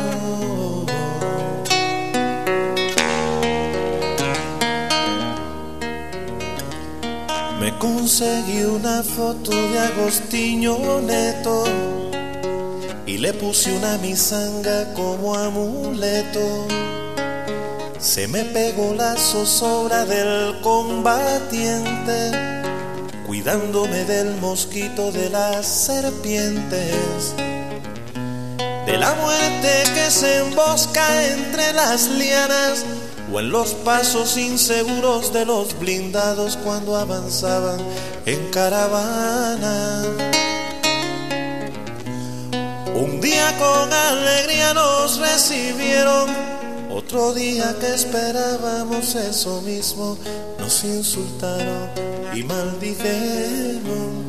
Me conseguí una foto de Agostinho Neto y le puse una misanga como amuleto. Se me pegó la zozobra del combatiente, cuidándome del mosquito, de las serpientes, de la muerte que se embosca entre las lianas o en los pasos inseguros de los blindados cuando avanzaban en caravana. Un día con alegría nos recibieron, otro día que esperábamos eso mismo nos insultaron y maldijeron.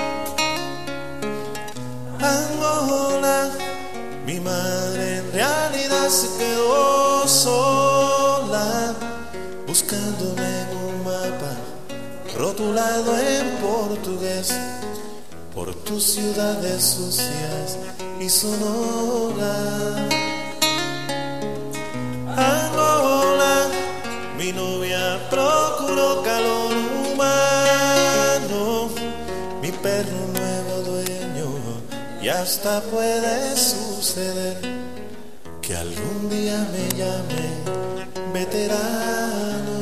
Angola, mi madre en realidad se quedó sola, buscándome en un mapa rotulado en portugués por tus ciudades sucias y sonoras. Angola, mi novia procuró calor humano, mi perro nuevo dueño, y hasta puede suceder que algún día me llame veterano.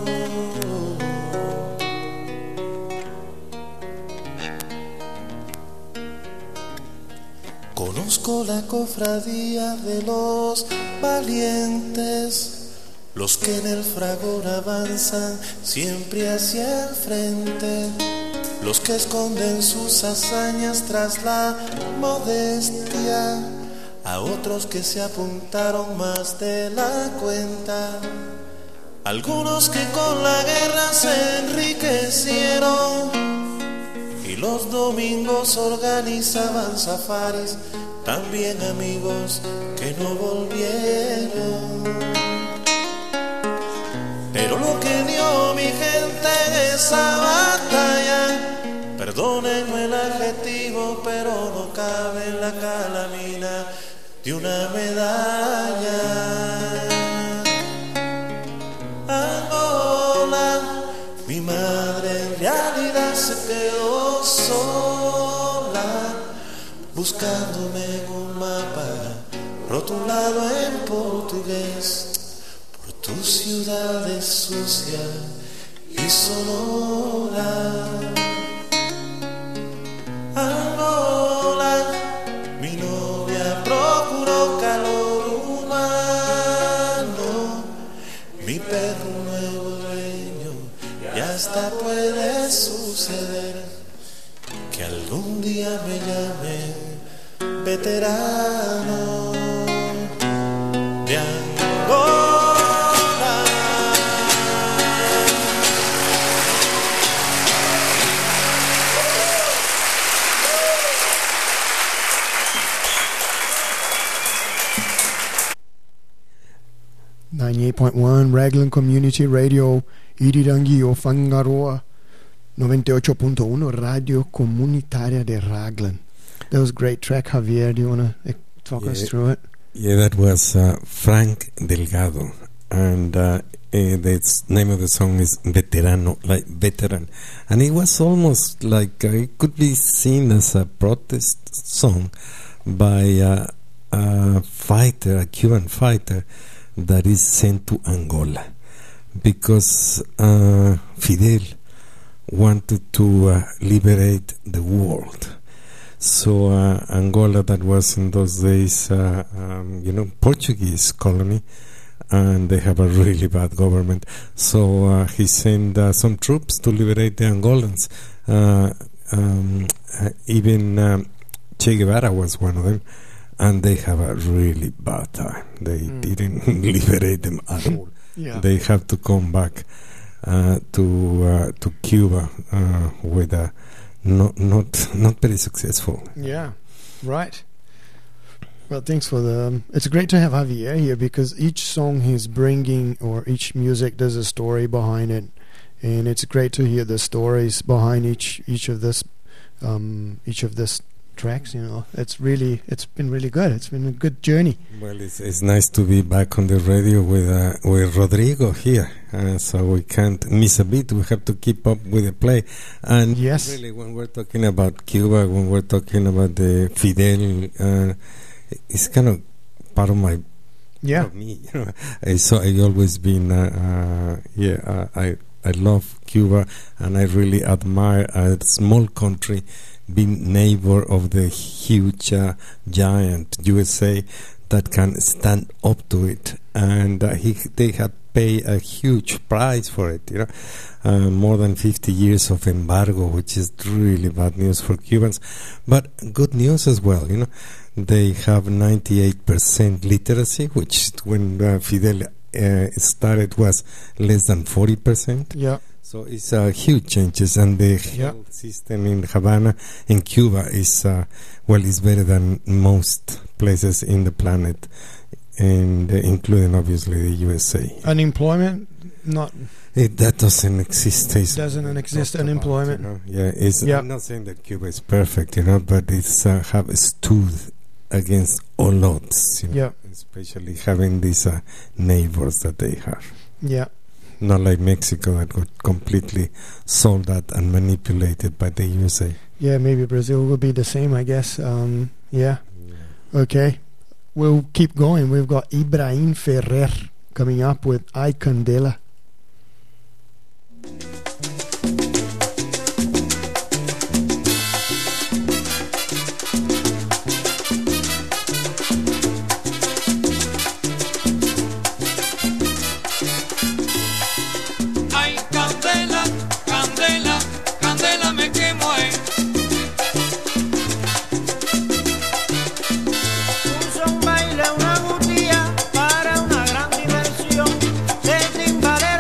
Conozco la cofradía de los valientes, los que en el fragor avanzan siempre hacia el frente, los que esconden sus hazañas tras la modestia, a otros que se apuntaron más de la cuenta, algunos que con la guerra se enriquecieron y los domingos organizaban safaris, también amigos que no volvieron. Pero lo que dio mi gente en esa batalla, perdónenme el adjetivo, pero no cabe en la calamina de una medalla. Angola, mi madre en realidad se quedó sola, buscándome en un mapa rotulado en portugués por tus ciudades sucias y sonora. Angola, mi novia procuró calor humano, mi perro nuevo dueño, y hasta puede suceder que algún día me llamen veterano de Angola. ninety-eight point one Raglan Community Radio, Irirangi o Whangaroa, ninety-eight point one Radio Comunitaria de Raglan. That was a great track, Javier. Do you want to talk yeah, us through it? Yeah, that was uh, Frank Delgado, and uh, uh, the name of the song is Veterano, like veteran, and it was almost like uh, it could be seen as a protest song by uh, a fighter, a Cuban fighter that is sent to Angola, because uh, Fidel wanted to uh, liberate the world. So uh, Angola, that was in those days, uh, um, you know, Portuguese colony, and they have a really bad government. So uh, he sent uh, some troops to liberate the Angolans. Uh, um, uh, even um, Che Guevara was one of them. And they have a really bad time. They mm. didn't liberate them at all. Yeah. They have to come back uh, to uh, to Cuba uh, with a not not not very successful. Yeah, right. Well, thanks for the. Um, it's great to have Javier here because each song he's bringing or each music there's a story behind it, and it's great to hear the stories behind each each of this um, each of this. tracks, you know. It's really, it's been really good. It's been a good journey. Well, it's it's nice to be back on the radio with uh, with Rodrigo here, uh, so we can't miss a beat. We have to keep up with the play. And yes, really, when we're talking about Cuba, when we're talking about the Fidel, uh, it's kind of part of my, yeah, of me. You know, so I always been, uh, uh, yeah, uh, I I love Cuba, and I really admire a small country being neighbor of the huge uh, giant U S A that can stand up to it, and uh, he, they have paid a huge price for it, you know, uh, more than fifty years of embargo, which is really bad news for Cubans, but good news as well, you know. They have ninety-eight percent literacy, which when uh, Fidel uh, started was less than forty percent. Yeah. So it's uh, huge changes, and the yeah. health system in Havana, in Cuba, is uh, well, is better than most places in the planet, and uh, including obviously the U S A. Unemployment, not it, that doesn't exist. It's doesn't exist. Unemployment. About, you know? Yeah, it's. Yep. I'm not saying that Cuba is perfect, you know, but it's uh, have stood against all odds, you know, yeah. especially having these uh, neighbors that they have. Yeah. Not like Mexico that got completely sold out and manipulated by the U S A. Yeah, maybe Brazil will be the same, I guess. Um, yeah. yeah. Okay. We'll keep going. We've got Ibrahim Ferrer coming up with Ay Candela. Para una gran diversión, de timbalero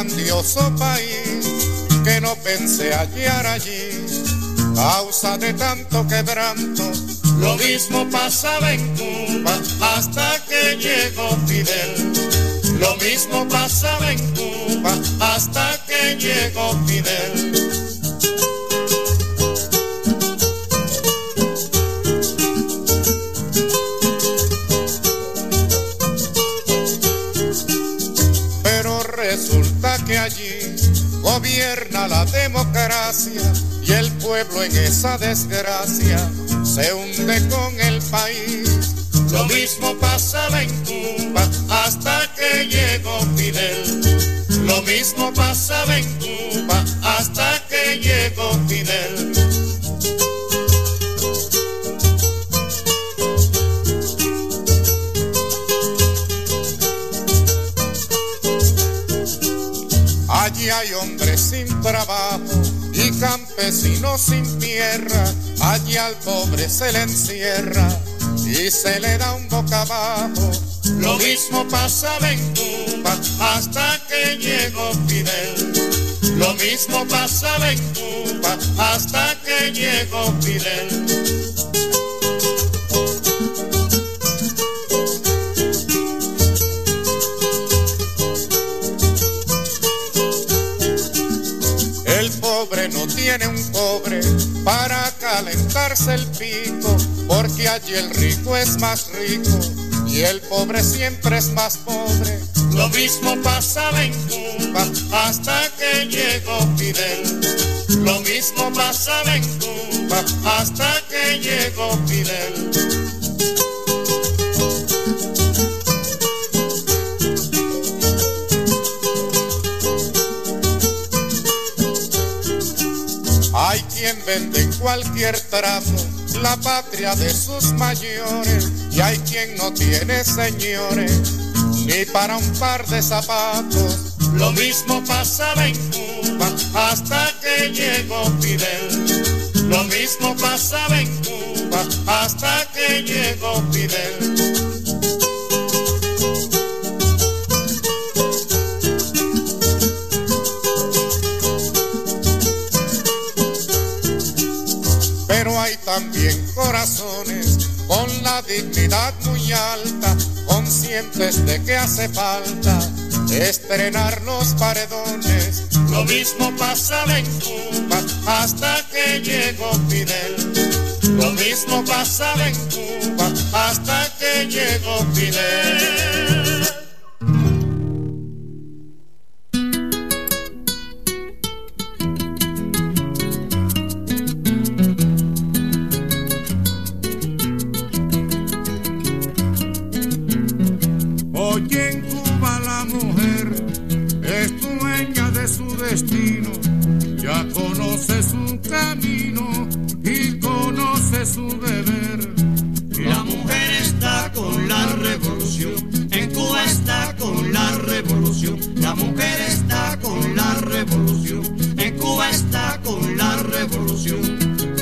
grandioso país que no pensé hallar allí, causa de tanto quebranto. Lo mismo pasaba en Cuba hasta que llegó Fidel. Lo mismo pasaba en Cuba hasta que llegó Fidel. Pero resulta que allí gobierna la democracia y el pueblo en esa desgracia se hunde con el país. Lo mismo pasaba en Cuba hasta que llegó Fidel. Lo mismo pasaba en Cuba hasta que llegó Fidel. Allí hay hombres sin trabajo y campesinos sin tierra. Allí al pobre se le encierra y se le da un boca abajo. Lo mismo pasaba en Cuba hasta que llegó Fidel. Lo mismo pasaba en Cuba hasta que llegó Fidel. El pobre no tiene un cobre para calentarse el pico, porque allí el rico es más rico y el pobre siempre es más pobre. Lo mismo pasaba en Cuba hasta que llegó Fidel. Lo mismo pasaba en Cuba hasta que llegó Fidel. Hay quien vende en cualquier trato la patria de sus mayores y hay quien no tiene señores ni para un par de zapatos. Lo mismo pasaba en Cuba hasta que llegó Fidel. Lo mismo pasaba en Cuba hasta que llegó Fidel. Pero hay también corazones con la dignidad muy alta, conscientes de que hace falta estrenar los paredones. Lo mismo pasaba en Cuba hasta que llegó Fidel. Lo mismo pasaba en Cuba hasta que llegó Fidel. Oye, en Cuba la mujer es dueña de su destino, ya conoce su camino y conoce su deber. La mujer está con la revolución, en Cuba está con la revolución. La mujer está con la revolución, en Cuba está con la revolución.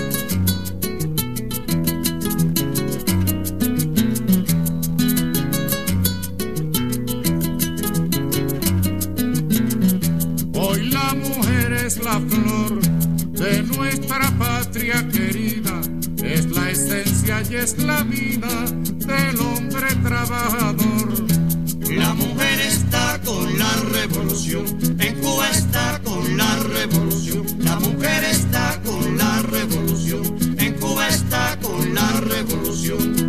Hoy la mujer es la flor de nuestra patria querida, es la esencia y es la vida del hombre trabajador. La mujer está con la revolución, en Cuba está con la revolución. La mujer está con la revolución, en Cuba está con la revolución.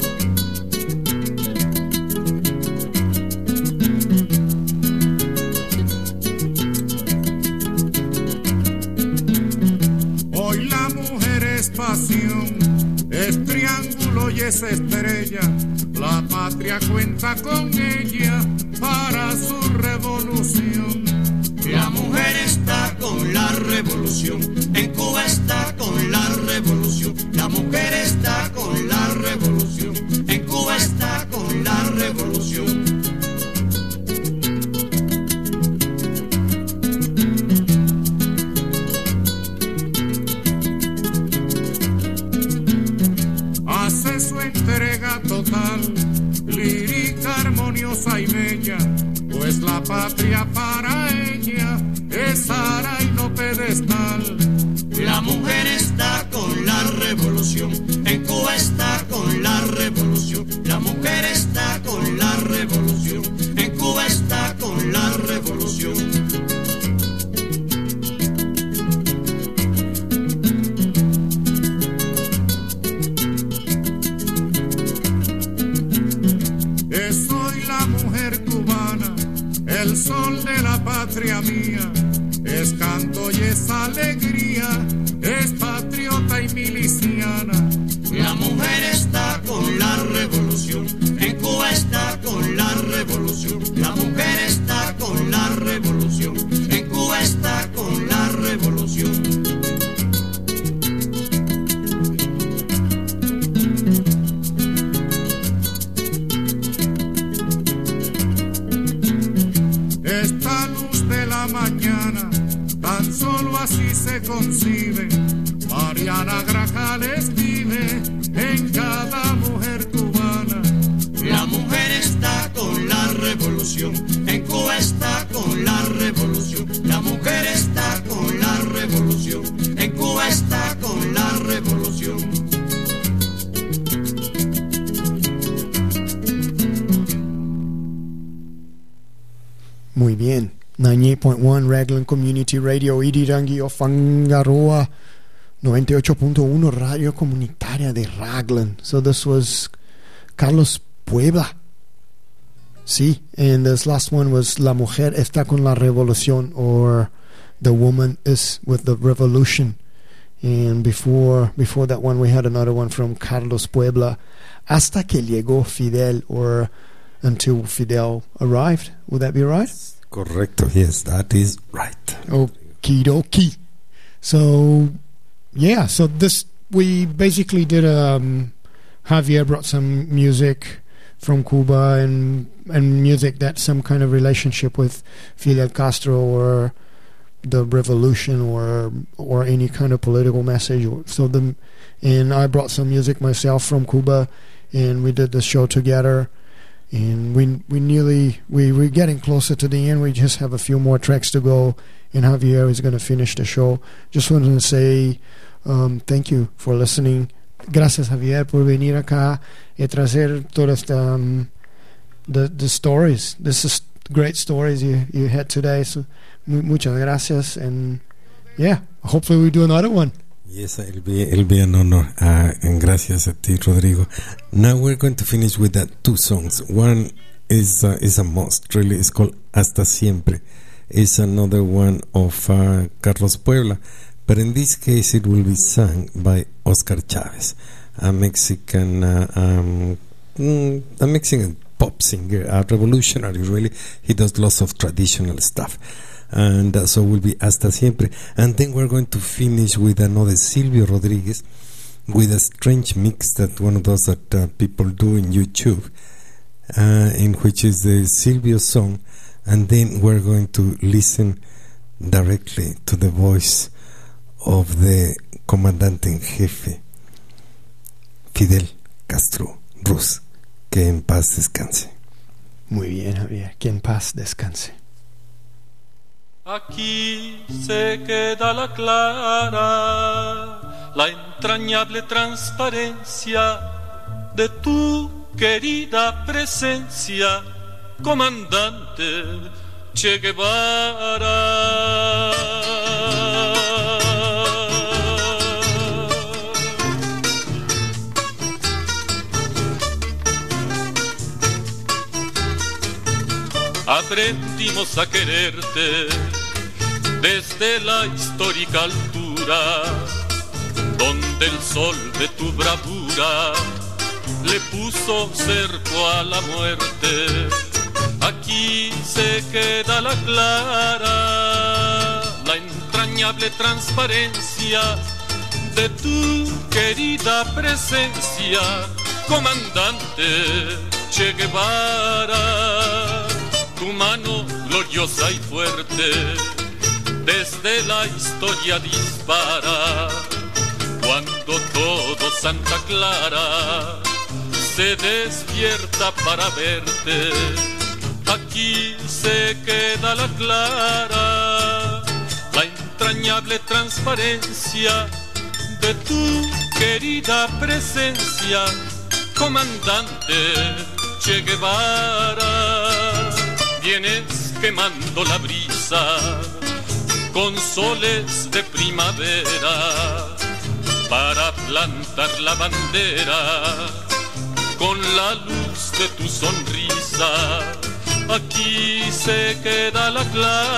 Hoy la mujer es pasión, es triángulo y es estrella. La patria cuenta con ella para su revolución. La mujer está con la revolución, en Cuba está con la revolución. La mujer está con la revolución, en Cuba está con la revolución. Hace su entrega total, lírica, armoniosa y bella, pues la patria para ella forestal. La mujer está con la revolución, en Cuba está con la revolución. La mujer está con la revolución, en Cuba está con la revolución. Soy la mujer cubana, el sol de la patria mía. Es canto y es alegría, es patriota y miliciana. La mujer está con la revolución, en Cuba está con la revolución. La mujer está con la revolución, en Cuba está con la revolución. Esta luz de la mañana, tan solo así se concibe. Mariana Grajales vive en cada mujer cubana. La mujer está con la revolución, en Cuba está con la revolución. La mujer está con la revolución, en Cuba está con la revolución. Muy bien. ninety-eight point one Raglan Community Radio, Irirangi o Fangaroa, ninety-eight point one Radio Comunitaria de Raglan. So this was Carlos Puebla. Sí, and this last one was La Mujer está con la revolución, or The Woman is with the Revolution. And before before that one we had another one from Carlos Puebla, Hasta que llegó Fidel, or Until Fidel arrived. Would that be right? Correcto, yes, that is right. Okie dokie. So, yeah, so this, we basically did, um, Javier brought some music from Cuba and and music that's some kind of relationship with Fidel Castro or the revolution or or any kind of political message. So the, and I brought some music myself from Cuba, and we did the show together. And we we nearly we we're getting closer to the end. We just have a few more tracks to go, and Javier is going to finish the show. Just wanted to say um, thank you for listening. Gracias, Javier, por venir acá y traer todas esta um, the the stories. This is great stories you you had today. So muchas gracias, and yeah, hopefully we do another one. Yes, it'll be, it'll be an honor. Uh, and gracias a ti, Rodrigo. Now we're going to finish with uh, two songs. One is uh, is a must, really. It's called Hasta Siempre. It's another one of uh, Carlos Puebla. But in this case, it will be sung by Oscar Chavez, a Mexican, uh, um, mm, a Mexican pop singer, a revolutionary, really. He does lots of traditional stuff. And uh, so will be Hasta Siempre. And then we're going to finish with another Silvio Rodriguez with a strange mix that one of those that uh, people do in YouTube, uh, in which is the Silvio song. And then we're going to listen directly to the voice of the Comandante en Jefe, Fidel Castro Ruz. Que en paz descanse. Muy bien, Javier. Que en paz descanse. Aquí se queda la clara, la entrañable transparencia de tu querida presencia, comandante Che Guevara. Aprendimos a quererte desde la histórica altura, donde el sol de tu bravura le puso cerco a la muerte. Aquí se queda la clara, la entrañable transparencia de tu querida presencia, comandante Che Guevara. Tu mano gloriosa y fuerte desde la historia dispara, cuando todo Santa Clara se despierta para verte. Aquí se queda la clara, la entrañable transparencia de tu querida presencia, comandante Che Guevara. Vienes quemando la brisa con soles de primavera para plantar la bandera con la luz de tu sonrisa. Aquí se queda la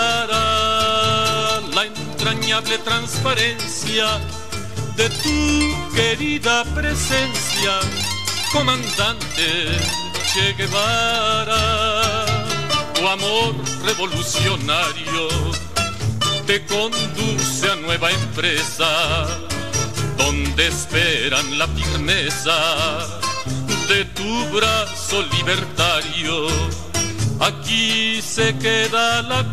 clara, la entrañable transparencia de tu querida presencia, comandante Che Guevara. Tu amor revolucionario te conduce a nueva empresa, donde esperan la firmeza de tu brazo libertario. Aquí se queda la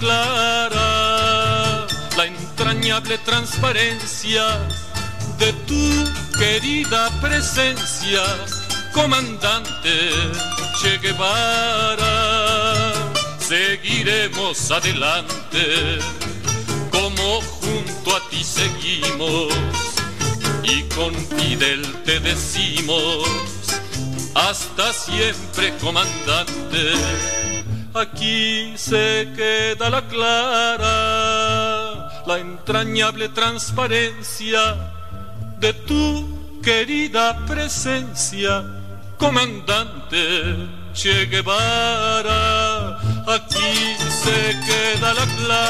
clara, la entrañable transparencia de tu querida presencia, comandante Che Guevara. Seguiremos adelante como junto a ti seguimos, y con Fidel te decimos hasta siempre, comandante. Aquí se queda la clara, la entrañable transparencia de tu querida presencia, comandante Che Guevara. Aquí se queda la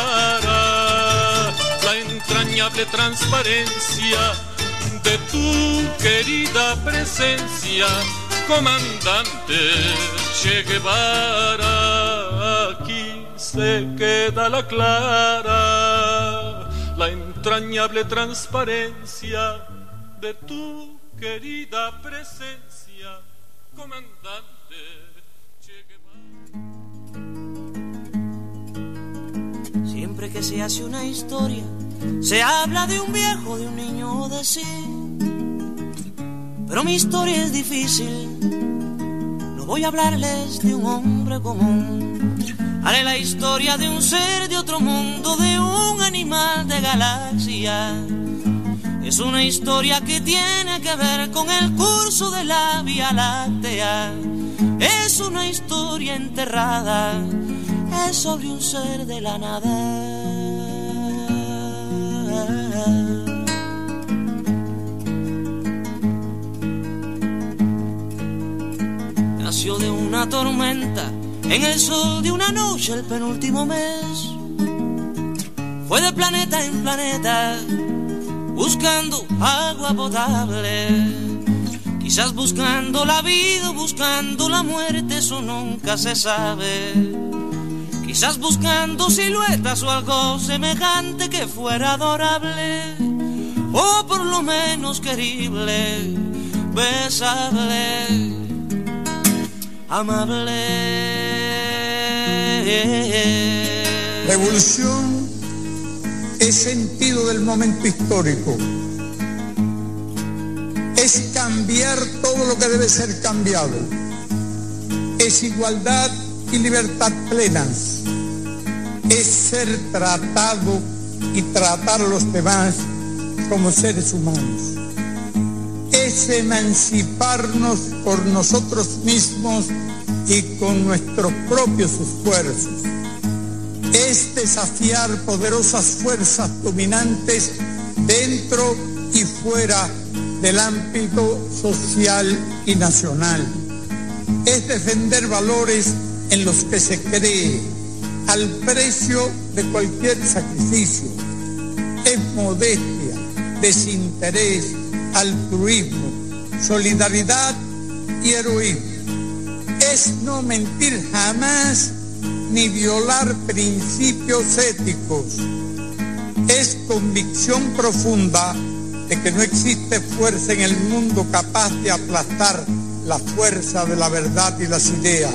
clara, la entrañable transparencia de tu querida presencia, comandante Che Guevara. Aquí se queda la clara, la entrañable transparencia de tu querida presencia, comandante Che Guevara. Siempre que se hace una historia, se habla de un viejo, de un niño, de sí. Pero mi historia es difícil, no voy a hablarles de un hombre común. Haré la historia de un ser de otro mundo, de un animal de galaxia. Es una historia que tiene que ver con el curso de la Vía Láctea. Es una historia enterrada, es sobre un ser de la nada. Nació de una tormenta, en el sol de una noche el penúltimo mes. Fue de planeta en planeta, buscando agua potable. Quizás buscando la vida o buscando la muerte, eso nunca se sabe. Quizás buscando siluetas o algo semejante que fuera adorable, o por lo menos querible, besable, amable. Revolución es sentido del momento histórico, es cambiar todo lo que debe ser cambiado, es igualdad y libertad plenas, es ser tratado y tratar a los demás como seres humanos, es emanciparnos por nosotros mismos y con nuestros propios esfuerzos, es desafiar poderosas fuerzas dominantes dentro y fuera del ámbito social y nacional, es defender valores en los que se cree al precio de cualquier sacrificio, es modestia, desinterés, altruismo, solidaridad y heroísmo, es no mentir jamás ni violar principios éticos, es convicción profunda de que no existe fuerza en el mundo capaz de aplastar la fuerza de la verdad y las ideas.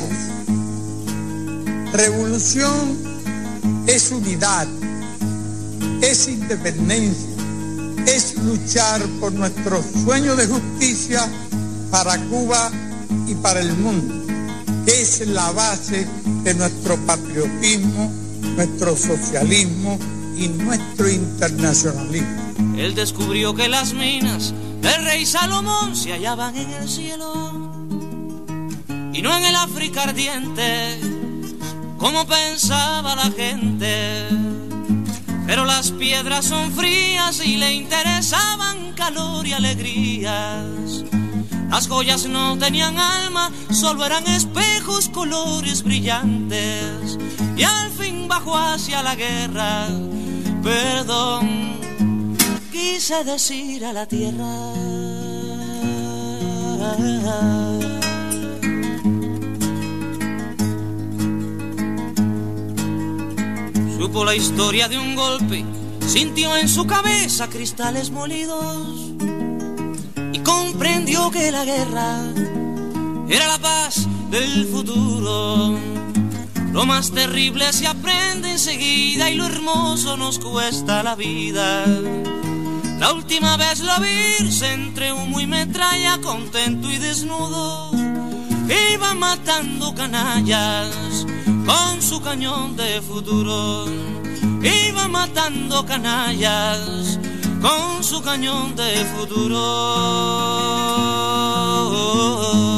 Revolución es unidad, es independencia, es luchar por nuestro sueño de justicia para Cuba y para el mundo, que es la base de nuestro patriotismo, nuestro socialismo y nuestro internacionalismo. Él descubrió que las minas del rey Salomón se hallaban en el cielo y no en el África ardiente, como pensaba la gente. Pero las piedras son frías y le interesaban calor y alegrías. Las joyas no tenían alma, solo eran espejos, colores brillantes. Y al fin bajó hacia la guerra, perdón, quise decir a la tierra. Supo la historia de un golpe, sintió en su cabeza cristales molidos y comprendió que la guerra era la paz del futuro. Lo más terrible se aprende enseguida y lo hermoso nos cuesta la vida. La última vez lo vi irse entre humo y metralla, contento y desnudo, iba matando canallas con su cañón de futuro. Iba matando canallas con su cañón de futuro.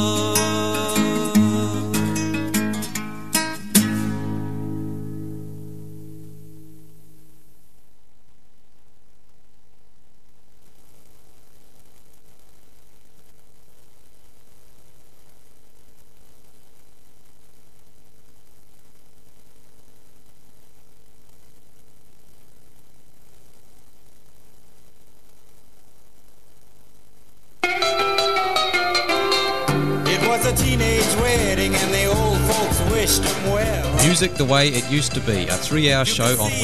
Music the Way It Used to Be, a three-hour show on